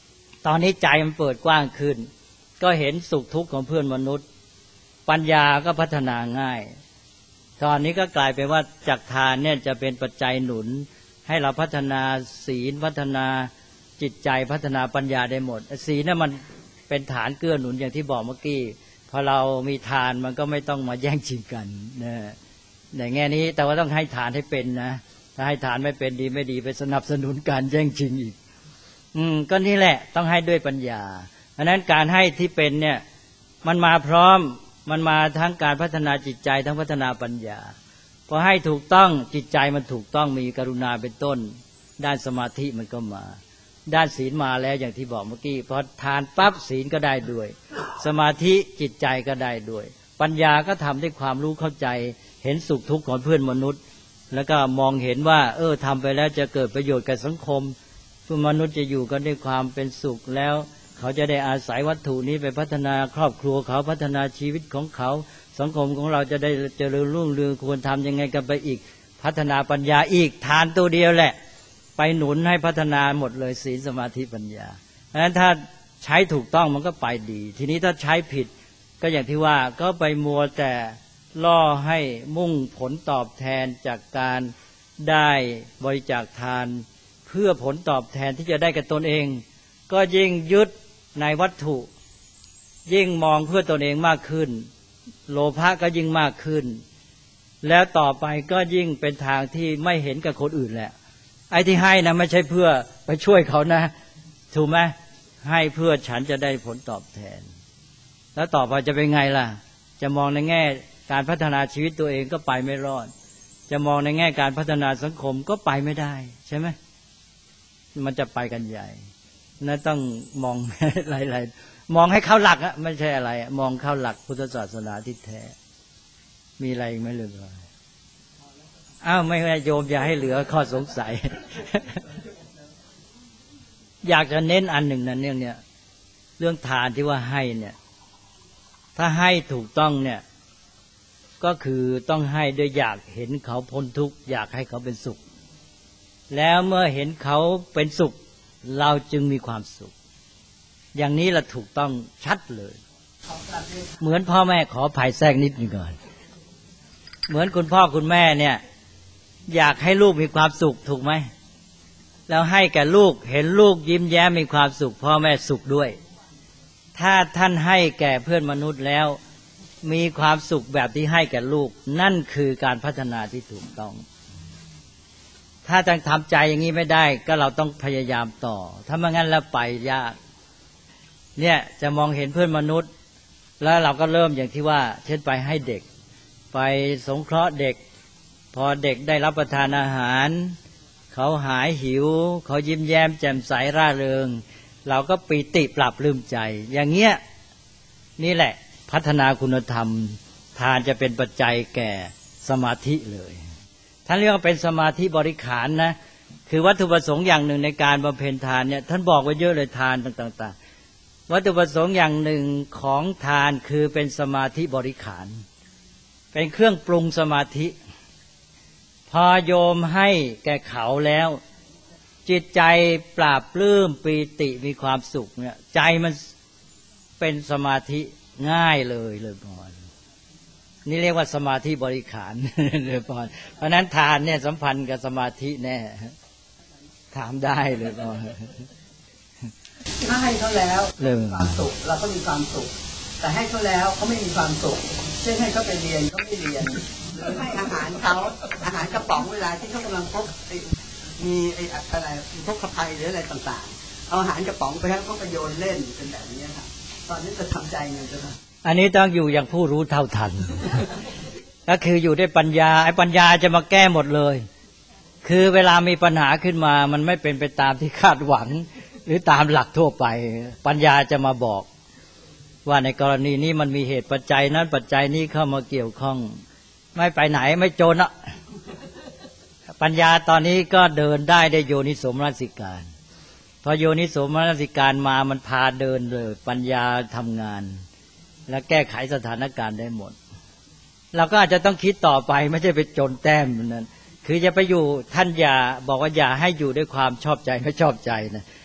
ตอนนี้ใจมันเปิดกว้างขึ้นก็เห็นสุขทุกข์ของเพื่อนมนุษย์ปัญญาก็พัฒนาง่ายตอนนี้ก็กลายเป็นว่าจากทานเนี่ยจะเป็นปัจจัยหนุนให้เราพัฒนาศีลพัฒนาจิตใจพัฒนาปัญญาได้หมดศีลเนี่ยมันเป็นฐานเกื้อหนุนอย่างที่บอกเมื่อกี้พอเรามีทานมันก็ไม่ต้องมาแย่งชิงกันนะในแง่นี้แต่ว่าต้องให้ทานให้เป็นนะถ้าให้ทานไม่เป็นดีไม่ดีไปสนับสนุนการแย่งชิงอีกอืมก็นี่แหละต้องให้ด้วยปัญญาเพราะนั้นการให้ที่เป็นเนี่ยมันมาพร้อมมันมาทั้งการพัฒนาจิตใจทั้งพัฒนาปัญญาพอให้ถูกต้องจิตใจมันถูกต้องมีกรุณาเป็นต้นด้านสมาธิมันก็มาด้านศีลมาแล้วอย่างที่บอกเมื่อกี้พอทานปั๊บศีลก็ได้ด้วยสมาธิจิตใจก็ได้ด้วยปัญญาก็ทำด้วยความรู้เข้าใจเห็นสุขทุกข์ของเพื่อนมนุษย์แล้วก็มองเห็นว่าเออทำไปแล้วจะเกิดประโยชน์กับสังคมเพื่อมนุษย์จะอยู่กันด้วยความเป็นสุขแล้วเขาจะได้อาศัยวัตถุนี้ไปพัฒนาครอบครัวเขาพัฒนาชีวิตของเขาสังคมของเราจะได้เจริญรุ่งเรืองควรทำยังไงกันไปอีกพัฒนาปัญญาอีกทานตัวเดียวแหละไปหนุนให้พัฒนาหมดเลยศีลสมาธิปัญญาเพราะฉะนั้นถ้าใช้ถูกต้องมันก็ไปดีทีนี้ถ้าใช้ผิดก็อย่างที่ว่าก็ไปมัวแต่ล่อให้มุ่งผลตอบแทนจากการได้บริจาคทานเพื่อผลตอบแทนที่จะได้กับตนเองก็ยิ่งยึดในวัตถุยิ่งมองเพื่อตนเองมากขึ้นโลภะก็ยิ่งมากขึ้นแล้วต่อไปก็ยิ่งเป็นทางที่ไม่เห็นกับคนอื่นแหละไอ้ที่ให้นะไม่ใช่เพื่อไปช่วยเขานะถูกไหมให้เพื่อฉันจะได้ผลตอบแทนแล้วต่อไปจะเป็นไงล่ะจะมองในแง่การพัฒนาชีวิตตัวเองก็ไปไม่รอดจะมองในแง่การพัฒนาสังคมก็ไปไม่ได้ใช่ไหมมันจะไปกันใหญ่นั่นต้องมองหลายๆมองให้เข้าหลักอะไม่ใช่อะไรมองเข้าหลักพุทธศาสนาที่แท้มีอะไรอีกไหมเลยอ้าวไม่โยมอย่าให้เหลือข้อสงสัย อยากจะเน้นอันหนึ่งนะเนี่ยเนี่ยเรื่องทานที่ว่าให้เนี่ยถ้าให้ถูกต้องเนี่ยก็คือต้องให้ด้วยอยากเห็นเขาพ้นทุกข์อยากให้เขาเป็นสุขแล้วเมื่อเห็นเขาเป็นสุขเราจึงมีความสุขอย่างนี้ละถูกต้องชัดเลยเหมือนพ่อแม่ขอภัยแทรกนิดนึงก่อนเหมือนคุณพ่อคุณแม่เนี่ยอยากให้ลูกมีความสุขถูกไหมแล้วให้แก่ลูกเห็นลูกยิ้มแย้มมีความสุขพ่อแม่สุขด้วยถ้าท่านให้แก่เพื่อนมนุษย์แล้วมีความสุขแบบที่ให้แก่ลูกนั่นคือการพัฒนาที่ถูกต้องถ้าจะทำใจอย่างนี้ไม่ได้ก็เราต้องพยายามต่อถ้าไม่งั้นแล้วไปยากเนี่ยจะมองเห็นเพื่อนมนุษย์แล้วเราก็เริ่มอย่างที่ว่าเช่นไปให้เด็กไปสงเคราะห์เด็กพอเด็กได้รับประทานอาหารเขาหายหิวเขายิ้มแย้มแจ่มใสร่าเริงเราก็ปีติปรับปลื้มใจอย่างเงี้ยนี่แหละพัฒนาคุณธรรมทานจะเป็นปัจจัยแก่สมาธิเลยท่านเรียกว่าเป็นสมาธิบริขารนะคือวัตถุประสงค์อย่างหนึ่งในการบำเพ็ญทานเนี่ยท่านบอกไว้เยอะเลยทานต่างๆวัตถุประสงค์อย่างหนึ่งของทานคือเป็นสมาธิบริขารเป็นเครื่องปรุงสมาธิพอโยมให้แก่เขาแล้วจิตใจปราบปลื้มปีติมีความสุขเนี่ยใจมันเป็นสมาธิง่ายเลยเลยพรนี่เรียกว่าสมาธิบริขารเลยพรเพราะนั้นทานเนี่ยสัมพันธ์กับสมาธิแน่ถามได้เลยพร
ถ้าให้เขาแล้วมีความสุขเราก็มีความสุขแต่ให้เขาแล้วเขาไม่มีความสุขเช่นให้เขาไปเรียนเขาไม่เรียนหรือให้อาหารเขาอาหารกระป๋องเวลาที่เขากำลังพบมีไอ้อะไรพกภัยหรืออะไรต่างๆเอาอาหารกระป๋องไปให้เขาไปโยนเล่นเป็นแบบนี้ค่ะตอนนี้จะทำใจไงจ๊ะ
อันนี้ต้องอยู่อย่างผู้รู้เท่าทัน ก็คืออยู่ด้วยปัญญาไอ้ปัญญาจะมาแก้หมดเลยคือเวลามีปัญหาขึ้นมามันไม่เป็นไปตามที่คาดหวังหรือตามหลักทั่วไปปัญญาจะมาบอกว่าในกรณีนี้มันมีเหตุปัจจัยนั้นปัจจัยนี้เข้ามาเกี่ยวข้องไม่ไปไหนไม่จนอ่ะปัญญาตอนนี้ก็เดินได้ได้โยนิโสมนสิการพอโยนิโสมนสิการมามันพาเดินเลยปัญญาทำงานและแก้ไขสถานการณ์ได้หมดเราก็อาจจะต้องคิดต่อไปไม่ใช่ไปจนแต้มนั้นคือจะไปอยู่ท่านอย่าบอกว่าอย่าให้อยู่ด้วยความชอบใจไม่ชอบใจนะ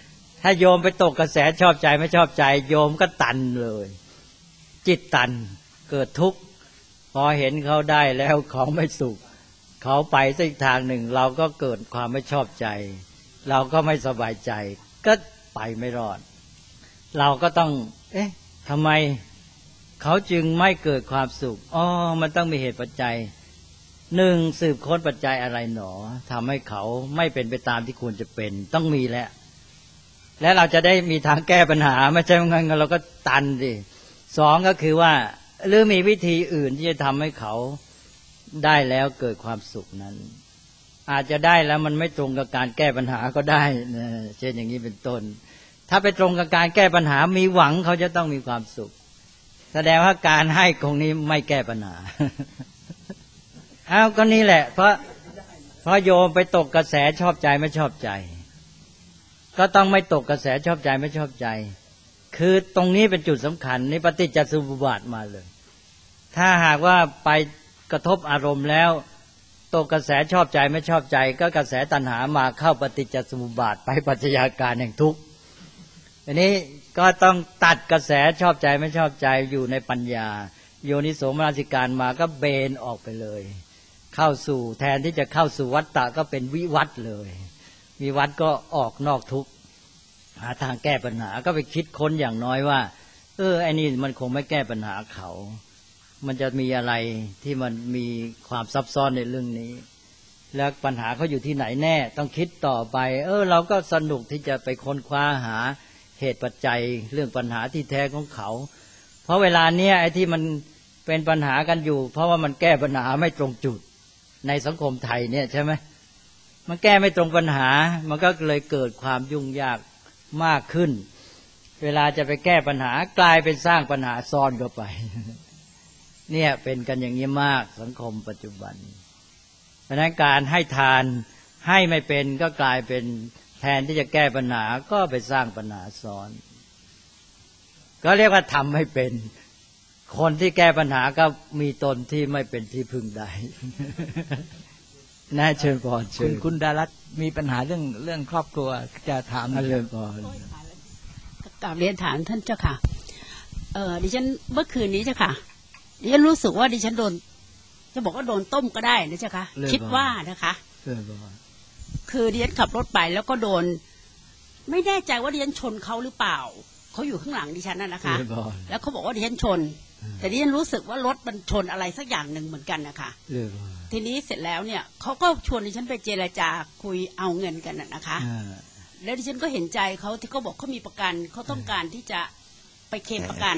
ถ้าโยมไปตกกระแสชอบใจไม่ชอบใจโยมก็ตันเลยจิตตันเกิดทุกข์พอเห็นเขาได้แล้วของไม่สุขเขาไปสักทางหนึ่งเราก็เกิดความไม่ชอบใจเราก็ไม่สบายใจก็ไปไม่รอดเราก็ต้องเอ๊ะทำไมเขาจึงไม่เกิดความสุขอ๋อมันต้องมีเหตุปัจจัยหนึ่งสืบค้นปัจจัยอะไรหนอทำให้เขาไม่เป็นไปตามที่ควรจะเป็นต้องมีแล้วและเราจะได้มีทางแก้ปัญหาไม่ใช่งั้นเราก็ตันดิสองก็คือว่าหรือมีวิธีอื่นที่จะทำให้เขาได้แล้วเกิดความสุขนั้นอาจจะได้แล้วมันไม่ตรงกับการแก้ปัญหาก็ได้นะเช่นอย่างนี้เป็นต้นถ้าไปตรงกับการแก้ปัญหามีหวังเขาจะต้องมีความสุขแสดงว่าการให้ตรงนี้ไม่แก้ปัญหา อ้าวก็นี่แหละเพราะเพราะโยมไปตกกระแสชอบใจไม่ชอบใจก็ต้องไม่ตกกระแสชอบใจไม่ชอบใจคือตรงนี้เป็นจุดสำคัญนี่ปฏิจจสมุปบาทมาเลยถ้าหากว่าไปกระทบอารมณ์แล้วตกกระแสชอบใจไม่ชอบใจก็กระแสตัณหามาเข้าปฏิจจสมุปบาทไปปัจจัยการแห่งทุกข์อันนี้ก็ต้องตัดกระแสชอบใจไม่ชอบใจอยู่ในปัญญาโยนิโสมนสิการมาก็เบนออกไปเลยเข้าสู่แทนที่จะเข้าสู่วัฏฏะก็เป็นวิวัฏเลยวิวัฏก็ออกนอกทุกข์หาทางแก้ปัญหาก็ไปคิดค้นอย่างน้อยว่าเออไอ้นี่มันคงไม่แก้ปัญหาเขามันจะมีอะไรที่มันมีความซับซ้อนในเรื่องนี้แล้วปัญหาเขาอยู่ที่ไหนแน่ต้องคิดต่อไปเออเราก็สนุกที่จะไปค้นคว้าหาเหตุปัจจัยเรื่องปัญหาที่แท้ของเขาเพราะเวลาเนี้ยไอ้ที่มันเป็นปัญหากันอยู่เพราะว่ามันแก้ปัญหาไม่ตรงจุดในสังคมไทยเนี่ยใช่ไหมมันแก้ไม่ตรงปัญหามันก็เลยเกิดความยุ่งยากมากขึ้นเวลาจะไปแก้ปัญหากลายเป็นสร้างปัญหาซ้อนเข้าไปเนี่ยเป็นกันอย่างนี้มากสังคมปัจจุบันเพราะฉะนั้นการให้ทานให้ไม่เป็นก็กลายเป็นแทนที่จะแก้ปัญหาก็ไปสร้างปัญหาซ้อนก็เรียกว่าทำให้เป็นคนที่แก้ปัญหาก็มีตนที่ไม่เป็นที่พึ่งได้น่าเชิญพรเชิญ
คุณดารัตน์มีปัญหาเรื่องเรื่องครอบครัวจะถาม
เชิญพร
กราบเรียนถามท่านเจ้าค่ะเออดิฉันเมื่อคืนนี้เจ้าค่ะดิฉันรู้สึกว่าดิฉันโดนจะบอกว่าโดนต้มก็ได้นะเจ้าค่ะคิดว่านะคะคือดิฉันขับรถไปแล้วก็โดนไม่แน่ใจว่าดิฉันชนเขาหรือเปล่าเขาอยู่ข้างหลังดิฉันน่ะนะคะแล้วเขาบอกว่าดิฉันชนแต่ดิฉันรู้สึกว่ารถมันชนอะไรสักอย่างหนึ่งเหมือนกันนะคะทีนี้เสร็จแล้วเนี่ยเขาก็ชวนดิฉันไปเจรจาคุยเอาเงินกันนะคะแล้วดิฉันก็เห็นใจเขาที่เขาบอกเขามีประกันเขาต้องการที่จะไปเคลมประกัน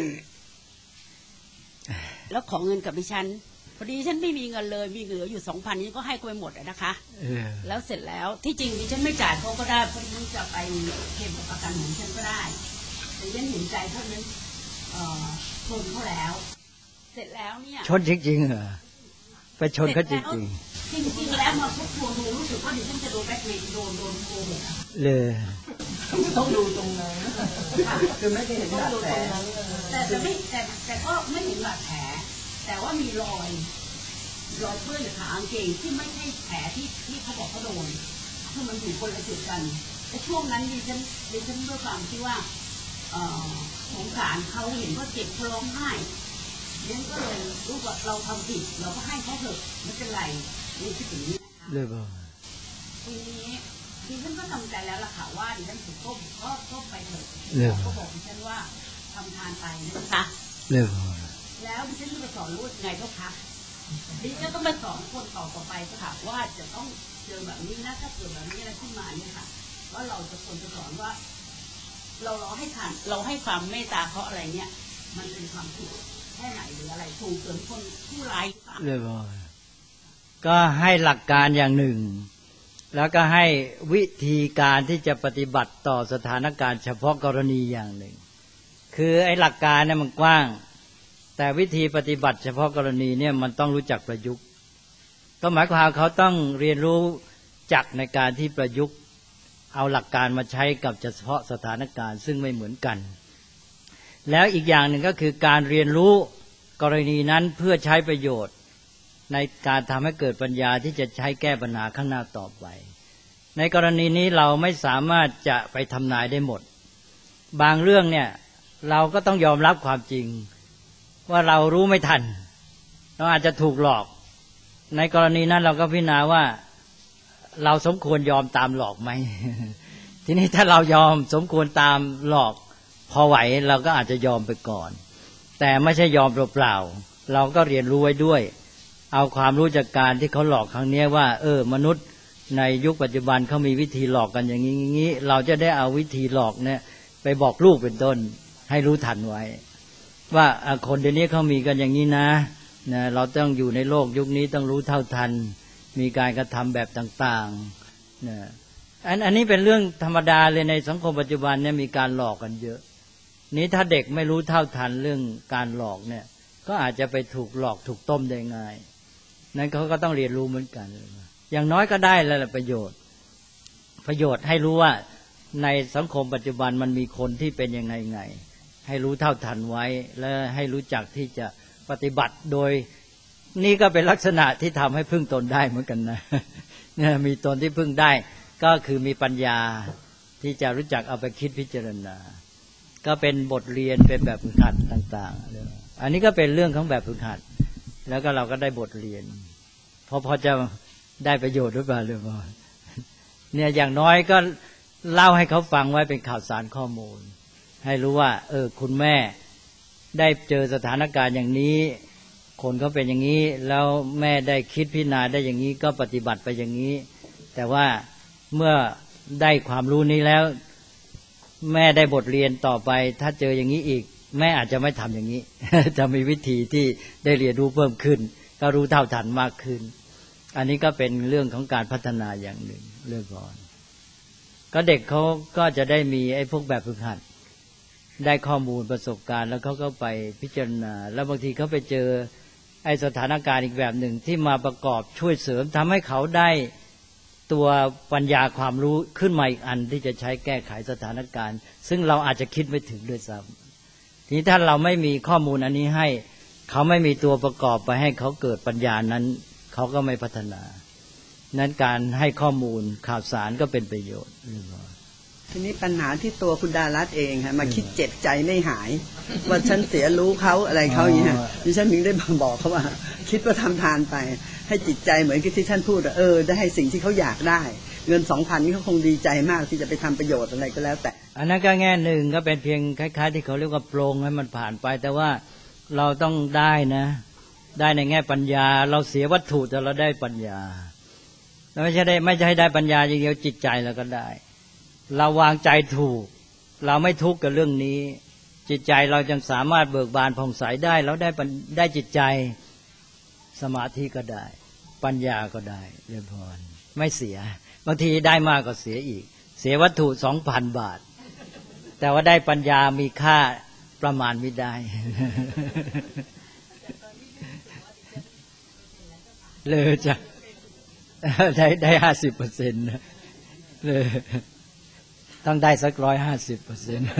แล้วขอเงินกับดิฉันพอดีฉันไม่มีเงินเลยมีเหลืออยู่สองพันนี้ก็ให้เขาไปหมดนะคะแล้วเสร็จแล้วที่จริงดิฉันไม่จ่ายเขาก็ได้เพราะฉันจะไปเคลมประกันของฉันก็ได้แต่ฉันเห็นใจเท่านั้นชนเขาแล้วเสร็จแล้วเนี่ย
ชนจริงๆเหรอไปชนเขาจริงๆ
จริงๆแล้วมาทบทวนดูรู้สึกว่าดิฉันจะโดนแบล็คเมย์โดนโดนโกง
เลย
ต้องดูตรงนั้นคือไม่ได้เห็นบาดแผลแต่แต่ไม่แต่แต่ก็ไม่เห็นบาดแผลแต่ว่ามีรอยรอยเปื้อนขากางเกงที่ไม่ใช่แผลที่ที่เขาบอกเขาโดนคือมันอยู่คนละจุดกันแต่ช่วงนั้นดิฉันดิฉันด้วยความที่ว่าสงสารเขาเห็นว่าเจ็บเขาร้องไห้ดิฉันก็เลยรู้ว่าเราทำผิดเราก็ให้เขาเถอะไม่เป็นไรนี่คือสิ่งนี้
เลยบ่
ทีนี้ดิฉันก็ทำใจแล้วล่ะค่ะว่าดิฉันถูกต้มก็ต้มไปเถอะก็บอกดิฉันว่าทำทานไปนะคะ
เลย
แล้วดิฉันจะไปสอนลูกไงก็คะดิฉันต้องไปสอนคนต่อต่อไปค่ะว่าจะต้องเจอแบบนี้นะถ้าเกิดแบบนี้อะไรขึ้นมาเนี่ยค่ะว่าเราจะควรจะสอนว่าเราเราให้ทานเราให้ความเมตตาเขาอะไรเนี่ยมันเป็นความถูกแค่ไหนหรืออะไรถูกเกินคนผู้ร้าย
เลยก็ให้หลักการอย่างหนึ่งแล้วก็ให้วิธีการที่จะปฏิบัติต่อสถานการณ์เฉพาะกรณีอย่างหนึ่งคือไอ้หลักการเนี่ยมันกว้างแต่วิธีปฏิบัติเฉพาะกรณีเนี่ยมันต้องรู้จักประยุกต์ก็หมายความเขาต้องเรียนรู้จักในการที่ประยุกต์เอาหลักการมาใช้กับเฉพาะสถานการณ์ซึ่งไม่เหมือนกันแล้วอีกอย่างหนึ่งก็คือการเรียนรู้กรณีนั้นเพื่อใช้ประโยชน์ในการทำให้เกิดปัญญาที่จะใช้แก้ปัญหาข้างหน้าต่อไปในกรณีนี้เราไม่สามารถจะไปทำนายได้หมดบางเรื่องเนี่ยเราก็ต้องยอมรับความจริงว่าเรารู้ไม่ทันเราอาจจะถูกหลอกในกรณีนั้นเราก็พิจารณาว่าเราสมควรยอมตามหลอกไหม ทีนี้ถ้าเรายอมสมควรตามหลอกพอไหวเราก็อาจจะยอมไปก่อนแต่ไม่ใช่ยอมเปล่าๆเราก็เรียนรู้ไว้ด้วยเอาความรู้จากการที่เขาหลอกครั้งนี้ว่าเออมนุษย์ในยุคปัจจุบันเขามีวิธีหลอกกันอย่างนี้อย่างนี้เราจะได้เอาวิธีหลอกเนี่ยไปบอกลูกเป็นต้นให้รู้ทันไว้ว่าคนเดี๋ยวนี้เขามีกันอย่างนี้นะนะเราต้องอยู่ในโลกยุคนี้ต้องรู้เท่าทันมีการกระทำแบบต่างๆนะอันอันนี้เป็นเรื่องธรรมดาเลยในสังคมปัจจุบันเนี่ยมีการหลอกกันเยอะนี้ถ้าเด็กไม่รู้เท่าทันเรื่องการหลอกเนี่ยก็อาจจะไปถูกหลอกถูกต้มได้ง่ายนั้นเขาก็ต้องเรียนรู้เหมือนกันอย่างน้อยก็ได้แล้วแหละประโยชน์ประโยชน์ให้รู้ว่าในสังคมปัจจุบันมันมีคนที่เป็นยังไงไงให้รู้เท่าทันไว้และให้รู้จักที่จะปฏิบัติโดยนี่ก็เป็นลักษณะที่ทำให้พึ่งตนได้เหมือนกันนะเนี่ยมีตนที่พึ่งได้ก็คือมีปัญญาที่จะรู้จักเอาไปคิดพิจารณาก็เป็นบทเรียนเป็นแบบฝึกหัดต่างๆอันนี้ก็เป็นเรื่องของแบบฝึกหัดแล้วก็เราก็ได้บทเรียนพอพอจะได้ประโยชน์หรือเปล่าหรือเปล่าเนี่ยอย่างน้อยก็เล่าให้เขาฟังไว้เป็นข่าวสารข้อมูลให้รู้ว่าเออคุณแม่ได้เจอสถานการณ์อย่างนี้คนเขาเป็นอย่างนี้แล้วแม่ได้คิดพิจารณาได้อย่างนี้ก็ปฏิบัติไปอย่างนี้แต่ว่าเมื่อได้ความรู้นี้แล้วแม่ได้บทเรียนต่อไปถ้าเจออย่างนี้อีกแม่อาจจะไม่ทำอย่างนี้ จะมีวิธีที่ได้เรียนรู้เพิ่มขึ้นก็รู้เท่าทันมากขึ้นอันนี้ก็เป็นเรื่องของการพัฒนาอย่างหนึ่งเรื่องก่อนก็เด็กเขาก็จะได้มีไอ้พวกแบบฝึกหัดได้ข้อมูลประสบการณ์แล้วเขาก็ไปพิจารณาแล้วบางทีเขาไปเจอไอ้สถานการณ์อีกแบบหนึ่งที่มาประกอบช่วยเสริมทำให้เขาได้ตัวปัญญาความรู้ขึ้นมาอีกอันที่จะใช้แก้ไขสถานการณ์ซึ่งเราอาจจะคิดไม่ถึงด้วยซ้ำทีนี้ถ้าเราไม่มีข้อมูลอันนี้ให้เขาไม่มีตัวประกอบไปให้เขาเกิดปัญญานั้นเขาก็ไม่พัฒนานั้นการให้ข้อมูลข่าวสารก็เป็นประโยชน์
ทีนี้ปัญหาที่ตัวคุณดารัตน์เองฮะมาคิดเจ็บใจไม่หายว่าฉันเสียรู้เขาอะไรเขาอย่างนี้ดิฉันถึงได้บอกเขาว่าคิดว่าทำทานไปให้จิตใจเหมือนที่ท่านพูดเออได้ให้สิ่งที่เขาอยากได้เงินสองพันนี่เขาคงดีใจมากที่จะไปทำประโยชน์อะไรก็แล้วแต่
อันนั้นก็แง่หนึ่งก็เป็นเพียงคล้ายๆที่เขาเรียกว่าโปร่งให้มันผ่านไปแต่ว่าเราต้องได้นะได้ในแง่ปัญญาเราเสียวัตถุแต่เราได้ปัญญาเราไม่ใช่ได้ไม่ใช่ได้ปัญญาอย่างเดียวจิตใจเราก็ได้เราวางใจถูกเราไม่ทุกข์กับเรื่องนี้จิตใจเราจึงสามารถเบิกบานผ่องใสได้แล้วได้ได้จิตใจสมาธิก็ได้ปัญญาก็ได้เรียบร้อยไม่เสียบางทีได้มากก็เสียอีกเสียวัตถุ สองพัน บาทแต่ว่าได้ปัญญามีค่าประมาณไม่ได้ เลยจ้ะได้ได้ ห้าสิบเปอร์เซ็นต์ เลยต้องได้สักร้อยห้าสิบเปอร์เซ็นต์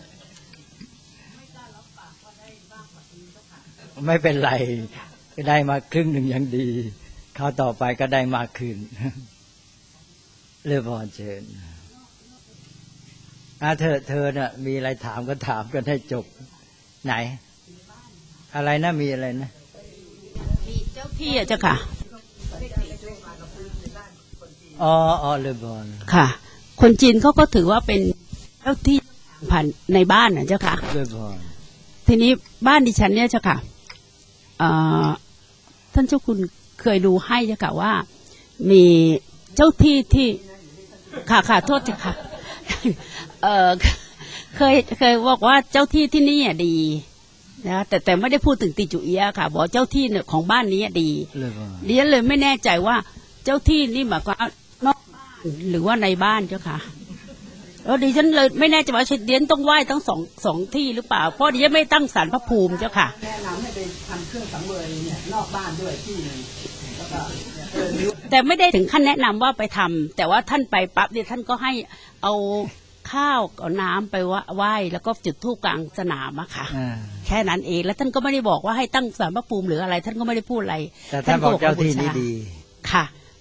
ไม่เป็นไรก็ได้มาครึ่งหนึ่งยังดีคราวต่อไปก็ได้มากขึ้นเรื่องพรเชิญอ่ะเธอเธอน่ะมีอะไรถามก็ถามกันให้จบไหนอะไรนะมีอะไรนะ
มีเจ้าที่อ่ะเจ้าค่ะ
อ๋ออ๋อเรื่องพร
ค่ะคนจีนเขาก็ถือว่าเป็นเจ้าที่ผ่านในบ้านนะเจ้าค่ะ
เรื่องพร
ทีนี้บ้านดิฉันเนี่ยเจ้าค่ะท่านเจ้าคุณเคยดูให้เจ้าค่ะว่ามีเจ้าที่ที่ค่ะค่ะโทษทีค่ะเออเคยเคยบอกว่าเจ้าที่ที่นี่อ่ะดีนะแต่แต่ไม่ได้พูดถึงติจุเอียค่ะบอกเจ้าที่เนี่ยของบ้านนี้ดีดิฉันเลยไม่แน่ใจว่าเจ้าที่นี่หมายความนอกบ้านหรือว่าในบ้านเจ้าค่ะเออดิฉันเลยไม่แน่ใจว่าดิฉันต้องไหว้ทั้งสองสองที่หรือเปล่าเพราะดิฉันไม่ตั้งศาลพระภูมิเจ้าค่ะ
แนะนำให้ไปทำเครื่องสังเวยเนี่ยนอกบ้านด้วยที่นึงแล้วก็
แต่ไม่ได้ถึงขั้นแนะนำว่าไปทำแต่ว่าท่านไปปั๊บเนี่ยท่านก็ให้เอาข้าวเอาน้ำไปไหว้แล้วก็จุดธูปกลางสนามอะค่ะแค่นั้นเองแล้วท่านก็ไม่ได้บอกว่าให้ตั้งศาลพระภูมิหรืออะไรท่านก็ไม่ได้พูดอะไร
แต่ท่านบอกเจ้าที่นี่ดี
ค่ะด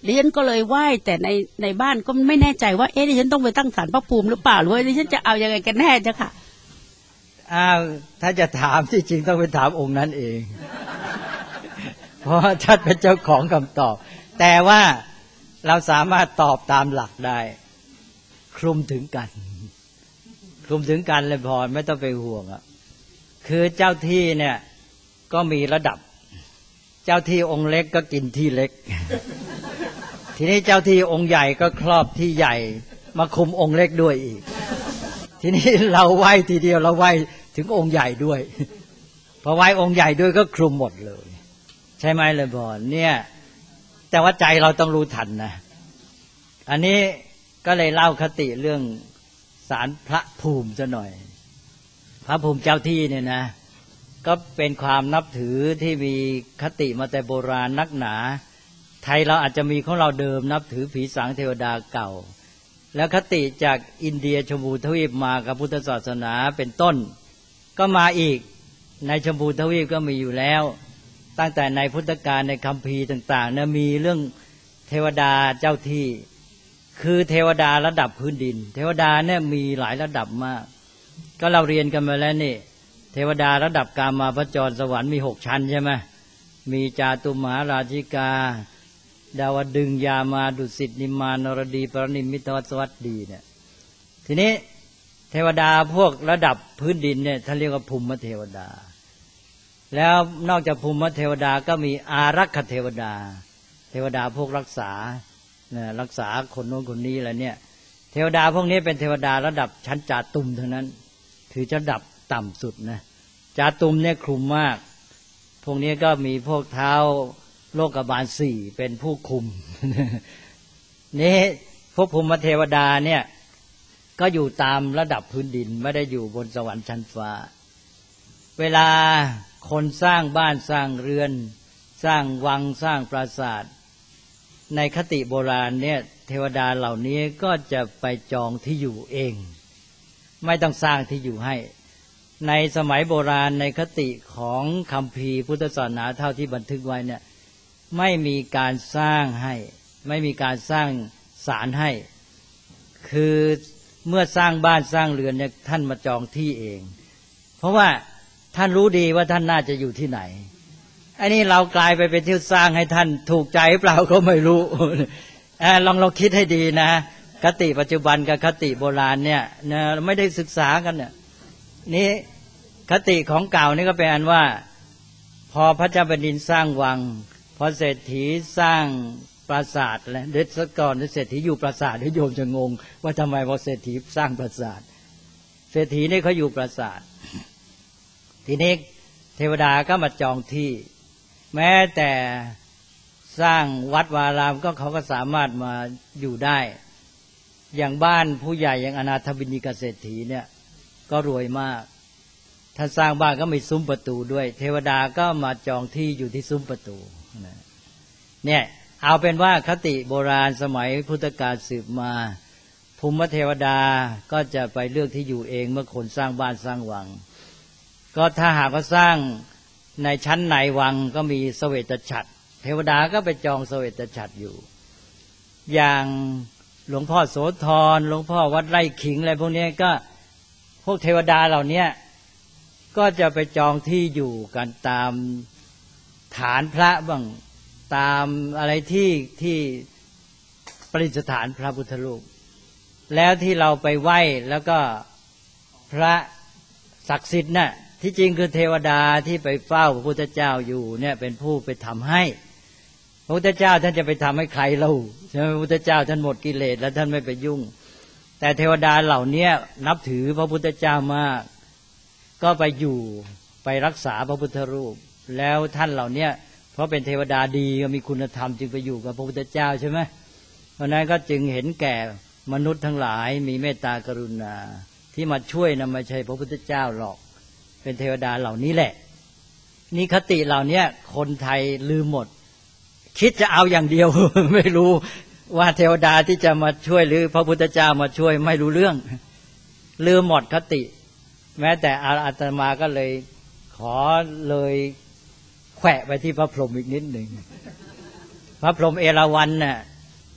ดิฉันก็เลยไหว้แต่ในในบ้านก็ไม่แน่ใจว่าเอ๊ะดิฉันต้องไปตั้งศาลพระภูมิหรือเปล่าหรือว่าดิฉันจะเอายังไงกันแน่เจ้าค่ะ
อ้าวถ้าจะถามที่จริงต้องไปถามองค์นั้นเอง เพราะท่านเป็นเจ้าของคำตอบแต่ว่าเราสามารถตอบตามหลักได้คลุมถึงกันคลุมถึงกันเลยพอไม่ต้องไปห่วงอ่ะคือเจ้าที่เนี่ยก็มีระดับเจ้าที่องค์เล็กก็กินที่เล็ก ทีนี้เจ้าที่องค์ใหญ่ก็ครอบที่ใหญ่มาคุมองค์เล็กด้วยอีกทีนี้เราไหว้ทีเดียวเราไหว้ถึงองค์ใหญ่ด้วยพอไหว้องค์ใหญ่ด้วยก็คลุมหมดเลยใช่ไหมเลยบอลเนี่ยแต่ว่าใจเราต้องรู้ทันนะอันนี้ก็เลยเล่าคติเรื่องศาลพระภูมิซะหน่อยพระภูมิเจ้าที่เนี่ยนะก็เป็นความนับถือที่มีคติมาแต่โบราณนักหนาไทยเราอาจจะมีของเราเดิมนับถือผีสางเทวดาเก่าแล้วคติจากอินเดียชมพูทวีปมากับพุทธศาสนาเป็นต้นก็มาอีกในชมพูทวีปก็มีอยู่แล้วตั้งแต่ในพุทธกาลในคัมภีร์ต่างๆนะมีเรื่องเทวดาเจ้าที่คือเทวดาระดับพื้นดินเทวดาเนี่ยมีหลายระดับมากก็เราเรียนกันมาแล้วนี่เทวดาระดับกามาพจรสวรรค์มีหกชั้นใช่ไหมมีจาตุมหาราชิกาดาวดึงยามาดุสิตนิมานรดีปรนิมมิตวสวัสดีเนี่ยทีนี้เทวดาพวกระดับพื้นดินเนี่ยท่านเรียกว่าภูมิเทวดาแล้วนอกจากภูมิเทวดาก็มีอารักขเทวดาเทวดาพวกรักษาเนี่ยรักษาคนโน้นคนนี้อะไรเนี่ยเทวดาพวกนี้เป็นเทวดาระดับชั้นจาตุมทั้งนั้นถือระดับต่ำสุดนะจาตุมเนี่ยคลุมมากพวกนี้ก็มีพวกเท้าโลกบาลสี่เป็นผู้คุม นี่พวกภูมิเทวดาเนี่ยก็อยู่ตามระดับพื้นดินไม่ได้อยู่บนสวรรค์ชั้นฟ้าเวลาคนสร้างบ้านสร้างเรือนสร้างวังสร้างปราสาทในคติโบราณเนี่ยเทวดาเหล่านี้ก็จะไปจองที่อยู่เองไม่ต้องสร้างที่อยู่ให้ในสมัยโบราณในคติของคัมภีร์พุทธศาสนาเท่าที่บันทึกไว้เนี่ยไม่มีการสร้างให้ไม่มีการสร้างศาลให้คือเมื่อสร้างบ้านสร้างเรือนเนี่ยท่านมาจองที่เองเพราะว่าท่านรู้ดีว่าท่านน่าจะอยู่ที่ไหนไอ้นี่เรากลายไปเป็นที่สร้างให้ท่านถูกใจเปล่าก็ไม่รู้ ลองลองคิดให้ดีนะคติปัจจุบันกับคติโบราณเนี่ยนะไม่ได้ศึกษากันเนี่ยนี่คติของเก่านี่ก็เป็นอันว่าพอพระเจ้าแผ่นดินสร้างวังพอเศรษฐีสร้างปราสาทแล้วเด็ดซะก่อนเศรษฐีอยู่ปราสาทโยมจะงงว่าทำไมพอเศรษฐีสร้างปราสาทเศรษฐีนี่เขาอยู่ปราสาททีนี้เทวดาก็มาจองที่แม้แต่สร้างวัดวารามก็เขาก็สามารถมาอยู่ได้อย่างบ้านผู้ใหญ่อย่างอนาถบิณฑิกเศรษฐีเนี่ยก็รวยมากท่านสร้างบ้านก็มีซุ้มประตูด้วยเทวดาก็มาจองที่อยู่ที่ซุ้มประตูเนี่ยเอาเป็นว่าคติโบราณสมัยพุทธกาลสืบมาภูมิเทวดาก็จะไปเลือกที่อยู่เองเมื่อคนสร้างบ้านสร้างวังก็ถ้าหากว่าสร้างในชั้นในวังก็มีเสวตฉัตรเทวดาก็ไปจองเสวตฉัตรอยู่อย่างหลวงพ่อโสธรหลวงพ่อวัดไร่ขิงอะไรพวกนี้ก็พวกเทวดาเหล่านี้ก็จะไปจองที่อยู่กันตามฐานพระบ้างตามอะไรที่ที่ประดิษฐานพระพุทธรูปแล้วที่เราไปไหว้แล้วก็พระศักดิ์สิทธิ์น่ะที่จริงคือเทวดาที่ไปเฝ้าพระพุทธเจ้าอยู่เนี่ยเป็นผู้ไปทำให้พระพุทธเจ้าท่านจะไปทำให้ใครเล่าใช่ไหมพระพุทธเจ้าท่านหมดกิเลสแล้วท่านไม่ไปยุ่งแต่เทวดาเหล่านี้นับถือพระพุทธเจ้ามากก็ไปอยู่ไปรักษาพระพุทธรูปแล้วท่านเหล่านี้เพราะเป็นเทวดาดีก็มีคุณธรรมจึงไปอยู่กับพระพุทธเจ้าใช่ไหมเพราะนั้นก็จึงเห็นแก่มนุษย์ทั้งหลายมีเมตตากรุณาที่มาช่วยนะไม่ใช่พระพุทธเจ้าหรอกเป็นเทวดาเหล่านี้แหละนี่คติเหล่านี้คนไทยลืมหมดคิดจะเอาอย่างเดียว ไม่รู้ว่าเทวดาที่จะมาช่วยหรือพระพุทธเจ้ามาช่วยไม่รู้เรื่องลืมหมดคติแม้แต่อาตมาก็เลยขอเลยแขวะไปที่พระพรหมอีกนิดหนึ่งพระพรหมเอราวัณน่ะ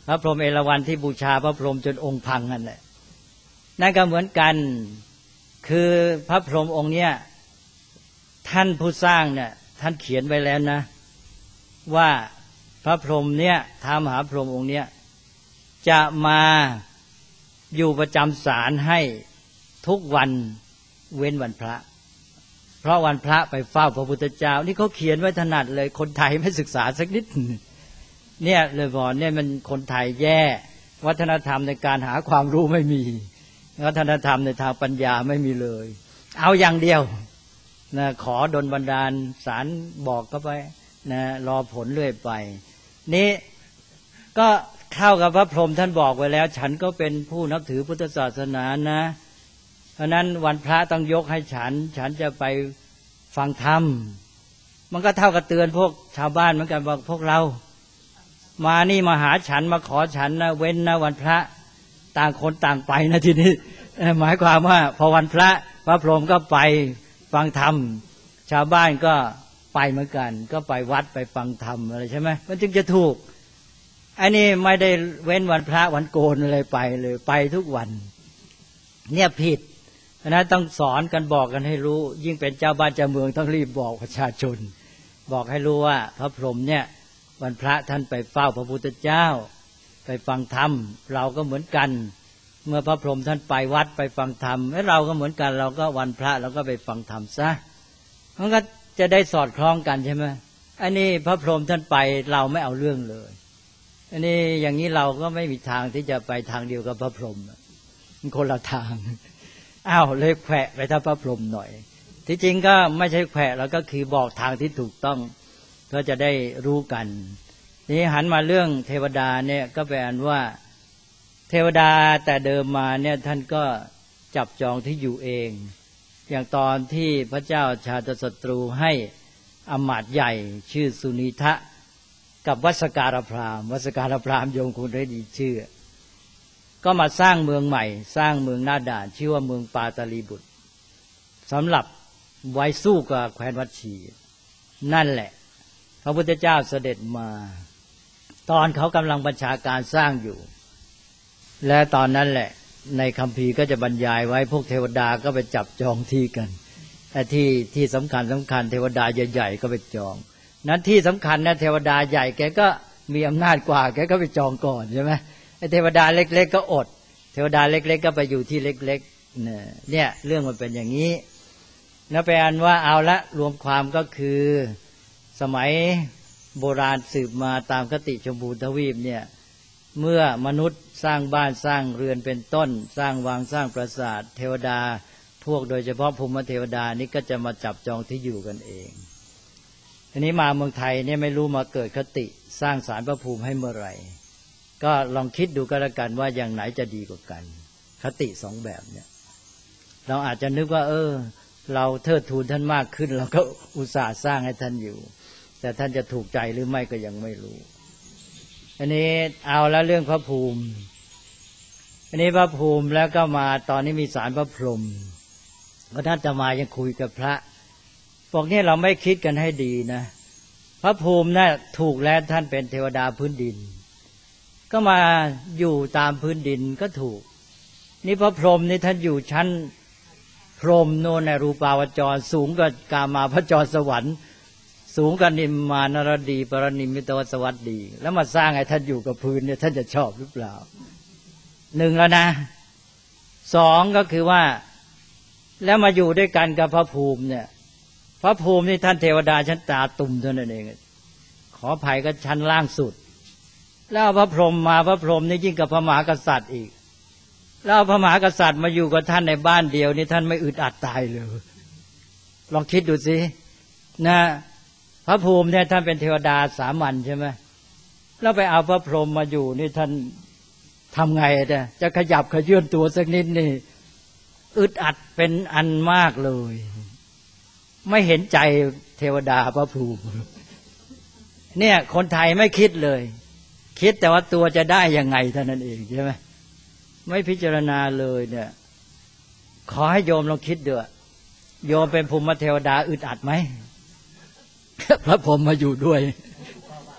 พระพรหมเอราวัณที่บูชาพระพรหมจนองค์พังนั่นแหละนั่นก็เหมือนกันคือพระพรหมองค์เนี้ยท่านผู้สร้างเนี่ยท่านเขียนไว้แล้วนะว่าพระพรหมเนี่ยท้าวมหาพรหมองค์เนี้ยจะมาอยู่ประจำศาลให้ทุกวันเว้นวันพระเพราะวันพระไปเฝ้าพระพุทธเจ้านี่เขาเขียนไว้ถนัดเลยคนไทยไม่ศึกษาสักนิดเนี่ยเลยบอกเนี่ยมันคนไทยแย่วัฒนธรรมในการหาความรู้ไม่มีวัฒนธรรมในทางปัญญาไม่มีเลยเอาอย่างเดียวนะขอดลบันดาลศาลบอกเข้าไปนะรอผลเรื่อยไปนี่ก็เข้ากับพระพรหมท่านบอกไว้แล้วฉันก็เป็นผู้นับถือพุทธศาสนานะเพราะนั้นวันพระต้องยกให้ฉันฉันจะไปฟังธรรมมันก็เท่ากับเตือนพวกชาวบ้านเหมือนกันบอกพวกเรามานี่มาหาฉันมาขอฉันนะเว้นนะวันพระต่างคนต่างไปนะทีนี้หมายความว่าพอวันพระพระพรหมก็ไปฟังธรรมชาวบ้านก็ไปเหมือนกันก็ไปวัดไปฟังธรรมอะไรใช่ไหมมันจึงจะถูกอันนี้ไม่ได้เว้นวันพระวันโกนอะไรไปเลยไปทุกวันเนี่ยผิดนะต้องสอนกันบอกกันให้รู้ยิ่งเป็นเจ้าบ้านเจ้าเมืองต้องรีบบอกประชาชนบอกให้รู้ว่าพระพรหมเนี่ยวันพระท่านไปเฝ้าพระพุทธเจ้าไปฟังธรรมเราก็เหมือนกันเมื่อพระพรหมท่านไปวัดไปฟังธรรมแล้วเราก็เหมือนกันเราก็วันพระเราก็ไปฟังธรรมซะมันก็จะได้สอดคล้องกันใช่ไหมอันนี้พระพรหมท่านไปเราไม่เอาเรื่องเลยอันนี้อย่างนี้เราก็ไม่มีทางที่จะไปทางเดียวกับพระพรหมมันคนละทางอ้าวเลยแขวะไปถ้าพระพรหมหน่อยที่จริงก็ไม่ใช่แขวะแล้วก็คือบอกทางที่ถูกต้องก็จะได้รู้กันนี่หันมาเรื่องเทวดาเนี่ยก็แปลว่าเทวดาแต่เดิมมาเนี่ยท่านก็จับจองที่อยู่เองอย่างตอนที่พระเจ้าชาตศัตรูให้อมาตย์ใหญ่ชื่อสุนีทะกับวัสการพราหมณ์วัสการพราหมณ์โยมคงได้ดีชื่อก็มาสร้างเมืองใหม่สร้างเมืองหน้าด่านชื่อว่าเมืองปาตาลีบุตรสำหรับไว้สู้กับแคว้นวัดชีนั่นแหละพระพุทธเจ้าเสด็จมาตอนเขากำลังบัญชาการสร้างอยู่และตอนนั้นแหละในคัมภีร์ก็จะบรรยายไว้พวกเทวดาก็ไปจับจองที่กันแต่ที่ที่สำคัญสำคัญเทวดาใหญ่ๆก็ไปจองนั้นที่สำคัญนะเทวดาใหญ่แกก็มีอำนาจกว่าแกก็ไปจองก่อนใช่ไหมไอ้เทวดาเล็กๆก็อดเทวดาเล็กๆก็ไปอยู่ที่เล็กๆเนี่ยเนี่ยเรื่องมันเป็นอย่างนี้นะแปลว่าเอาละรวมความก็คือสมัยโบราณสืบมาตามคติชมพูทวีปเนี่ยเมื่อมนุษย์สร้างบ้านสร้างเรือนเป็นต้นสร้างวังสร้างปราสาทเทวดาพวกโดยเฉพาะภูมิเทวดานี่ก็จะมาจับจองที่อยู่กันเองทีนี้มาเมืองไทยเนี่ยไม่รู้มาเกิดคติสร้างศาลพระภูมิให้เมื่อไหร่ก็ลองคิดดูก็แล้วกันว่าอย่างไหนจะดีกว่ากันคติสองแบบเนี่ยเราอาจจะนึกว่าเออเราเทิดทูนท่านมากขึ้นเราก็อุตส่าห์สร้างให้ท่านอยู่แต่ท่านจะถูกใจหรือไม่ก็ยังไม่รู้อันนี้เอาแล้วเรื่องพระภูมิอันนี้พระภูมิแล้วก็มาตอนนี้มีศาลพระพรหมพระท่านจะมายังคุยกับพระพวกนี้เราไม่คิดกันให้ดีนะพระภูมิน่ะถูกแล้วท่านเป็นเทวดาพื้นดินก็มาอยู่ตามพื้นดินก็ถูกนี่พระพรหมนี่ท่านอยู่ชั้นพรหมโน่นในรูปาวจรสูงกว่ากามาพระจรสวรรค์สูงกว่านิมมานรดีปรนิมมิตวสวัสดีแล้วมาสร้างให้ท่านอยู่กับพื้นเนี่ยท่านจะชอบหรือเปล่าหนึ่งแล้วนะสองก็คือว่าแล้วมาอยู่ด้วยกันกับพระภูมิเนี่ยพระภูมินี่ท่านเทวดาชั้นตาตุ่มเท่านั้นเองขออภัยก็ชั้นล่างสุดแล้วพระพรหมมาพระพรหมนี่ยิ่งกับพระมหากษัตริย์อีกแล้วพระมหากษัตริย์มาอยู่กับท่านในบ้านเดียวนี่ท่านไม่อึดอัดตายเลยลองคิดดูสินะพระภูมิเนี่ยท่านเป็นเทวดาสามัญใช่ไหมแล้วไปเอาพระพรหมมาอยู่นี่ท่านทำไงเนี่ยจะขยับขยื่นตัวสักนิดนี่อึดอัดเป็นอันมากเลยไม่เห็นใจเทวดาพระภูมิเนี่ยคนไทยไม่คิดเลยคิดแต่ว่าตัวจะได้ยังไงเท่านั้นเองใช่ไหมไม่พิจารณาเลยเนี่ยขอให้โยมลองคิดดูโยมเป็นภูมิเทวดาอึดอัดไหมพระพรหมมาอยู่ด้วย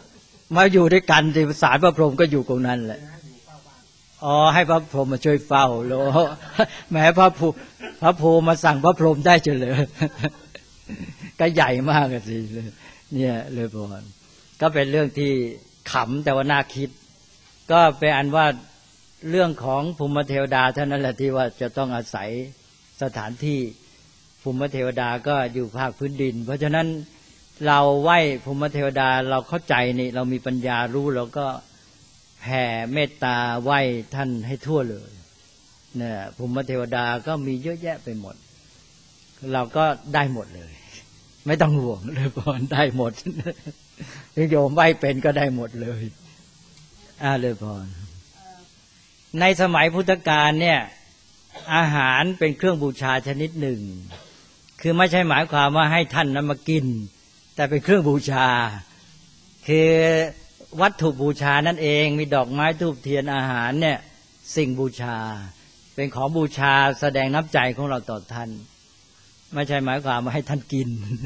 มาอยู่ด้วยกันที่ศาลพระพรหมก็อยู่ตรงนั้นแหละอ๋อให้พระพรหมมาช่วยเฝ้าโลแม้พระภูพระภูมาสั่งพระพรหมได้เฉลยก็ใหญ่มากสิเลยเนี่ยเลยพรก็เป็นเรื่องที่ขำแต่ว่าน่าคิดก็เป็นอันว่าเรื่องของภูมิเทวดาเท่านั้นแหละที่ว่าจะต้องอาศัยสถานที่ภูมิเทวดาก็อยู่ภาคพื้นดินเพราะฉะนั้นเราไหว้ภูมิเทวดาเราเข้าใจนี่เรามีปัญญารู้เราก็แผ่เมตตาไหว้ท่านให้ทั่วเลยเนี่ยภูมิเทวดาก็มีเยอะแยะไปหมดเราก็ได้หมดเลยไม่ต้องห่วงเลยพรได้หมดโยมไหว้เป็นก็ได้หมดเลยอ่าเลยพรในสมัยพุทธกาลเนี่ยอาหารเป็นเครื่องบูชาชนิดหนึ่งคือไม่ใช่หมายความว่าให้ท่านนั้นมากินแต่เป็นเครื่องบูชาคือวัตถุบูชานั่นเองมีดอกไม้ธูปเทียนอาหารเนี่ยสิ่งบูชาเป็นของบูชาแสดงน้ำใจของเราต่อท่านไม่ใช่หมายความว่าให้ท่านกิน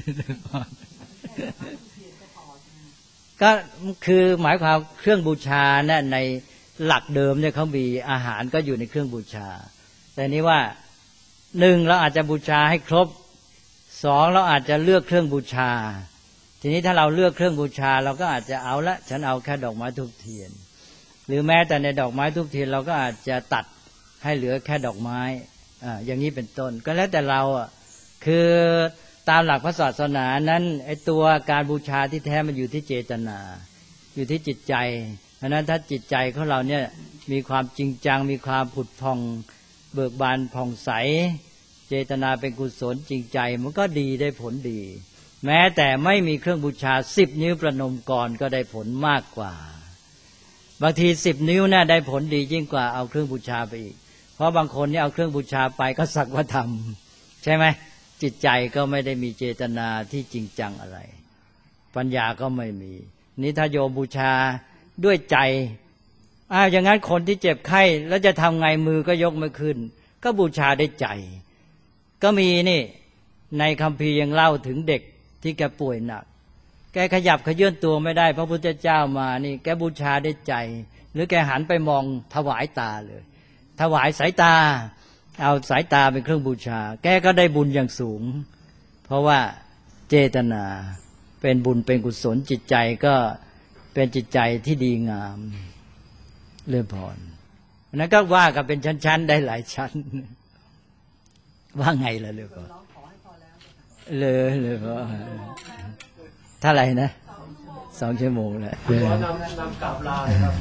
ก็คือหมายความเครื่องบูชาเนี่ยในหลักเดิมเนี่ยเขามีอาหารก็อยู่ในเครื่องบูชาแต่นี้ว่าหนึ่งเราอาจจะบูชาให้ครบสองเราอาจจะเลือกเครื่องบูชาทีนี้ถ้าเราเลือกเครื่องบูชาเราก็อาจจะเอาละฉันเอาแค่ดอกไม้ธูปเทียนหรือแม้แต่ในดอกไม้ธูปเทียนเราก็อาจจะตัดให้เหลือแค่ดอกไม้อ่าอย่างนี้เป็นต้นก็แล้วแต่เราอ่ะคือตามหลักพระศาสนานั้นไอ้ตัวการบูชาที่แท้มันอยู่ที่เจตนาอยู่ที่จิตใจเพราะนั้นถ้าจิตใจของเราเนี่ยมีความจริงจังมีความผุดผ่องเบิกบานผ่องใสเจตนาเป็นกุศลจริงใจมันก็ดีได้ผลดีแม้แต่ไม่มีเครื่องบูชาสิบนิ้วประนมก่อนก็ได้ผลมากกว่าบางทีสิบนิ้วน่ะได้ผลดียิ่งกว่าเอาเครื่องบูชาไปอีกเพราะบางคนเนี่ยเอาเครื่องบูชาไปก็สักว่าทำใช่ไหมจิตใจก็ไม่ได้มีเจตนาที่จริงจังอะไรปัญญาก็ไม่มีนี่ถ้าโยมบูชาด้วยใจอ้าวอย่างนั้นคนที่เจ็บไข้แล้วจะทำไงมือก็ยกไม่ขึ้นก็บูชาได้ใจก็มีนี่ในคัมภีร์ยังเล่าถึงเด็กที่แกป่วยหนักแกขยับขยื่นตัวไม่ได้พระพุทธเจ้ามานี่แกบูชาได้ใจหรือแกหันไปมองถวายตาเลยถวายสายตาเอาสายตาเป็นเครื่องบูชาแกก็ได้บุญอย่างสูงเพราะว่าเจตนาเป็นบุญเป็นกุศลจิตใจก็เป็นจิตใจที่ดีงามเลื่อนพรนั้นก็ว่ากันเป็นชั้นๆได้หลายชั้นว่าไงล่ะเลื่อนพรเลยเลยพรเท่าไหร่นะสองชั่วโมงแล้วขอนำนำกลับลาเลยครับ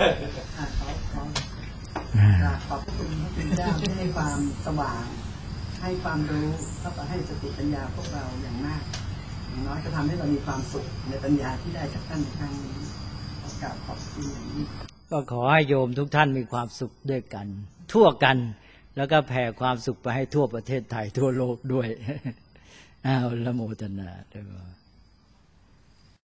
ขอบคุณพระคุณเจ้าที่ให้ความสว่างให้ความรู้แล้วก็ให้สติปัญญาพวกเราอย่างมากอย่างน้อยก็ทำให้เรามีความสุขในปัญญาที่ได้จากท่านในครั้งนี้ขอกราบขอบคุณอย่างนี้
ก็ขอให้โยมทุกท่านมีความสุขด้วยกันทั่วกันแล้วก็แผ่ความสุขไปให้ทั่วประเทศไทยทั่วโลกด้วยอ้าวละโมทนาด้วย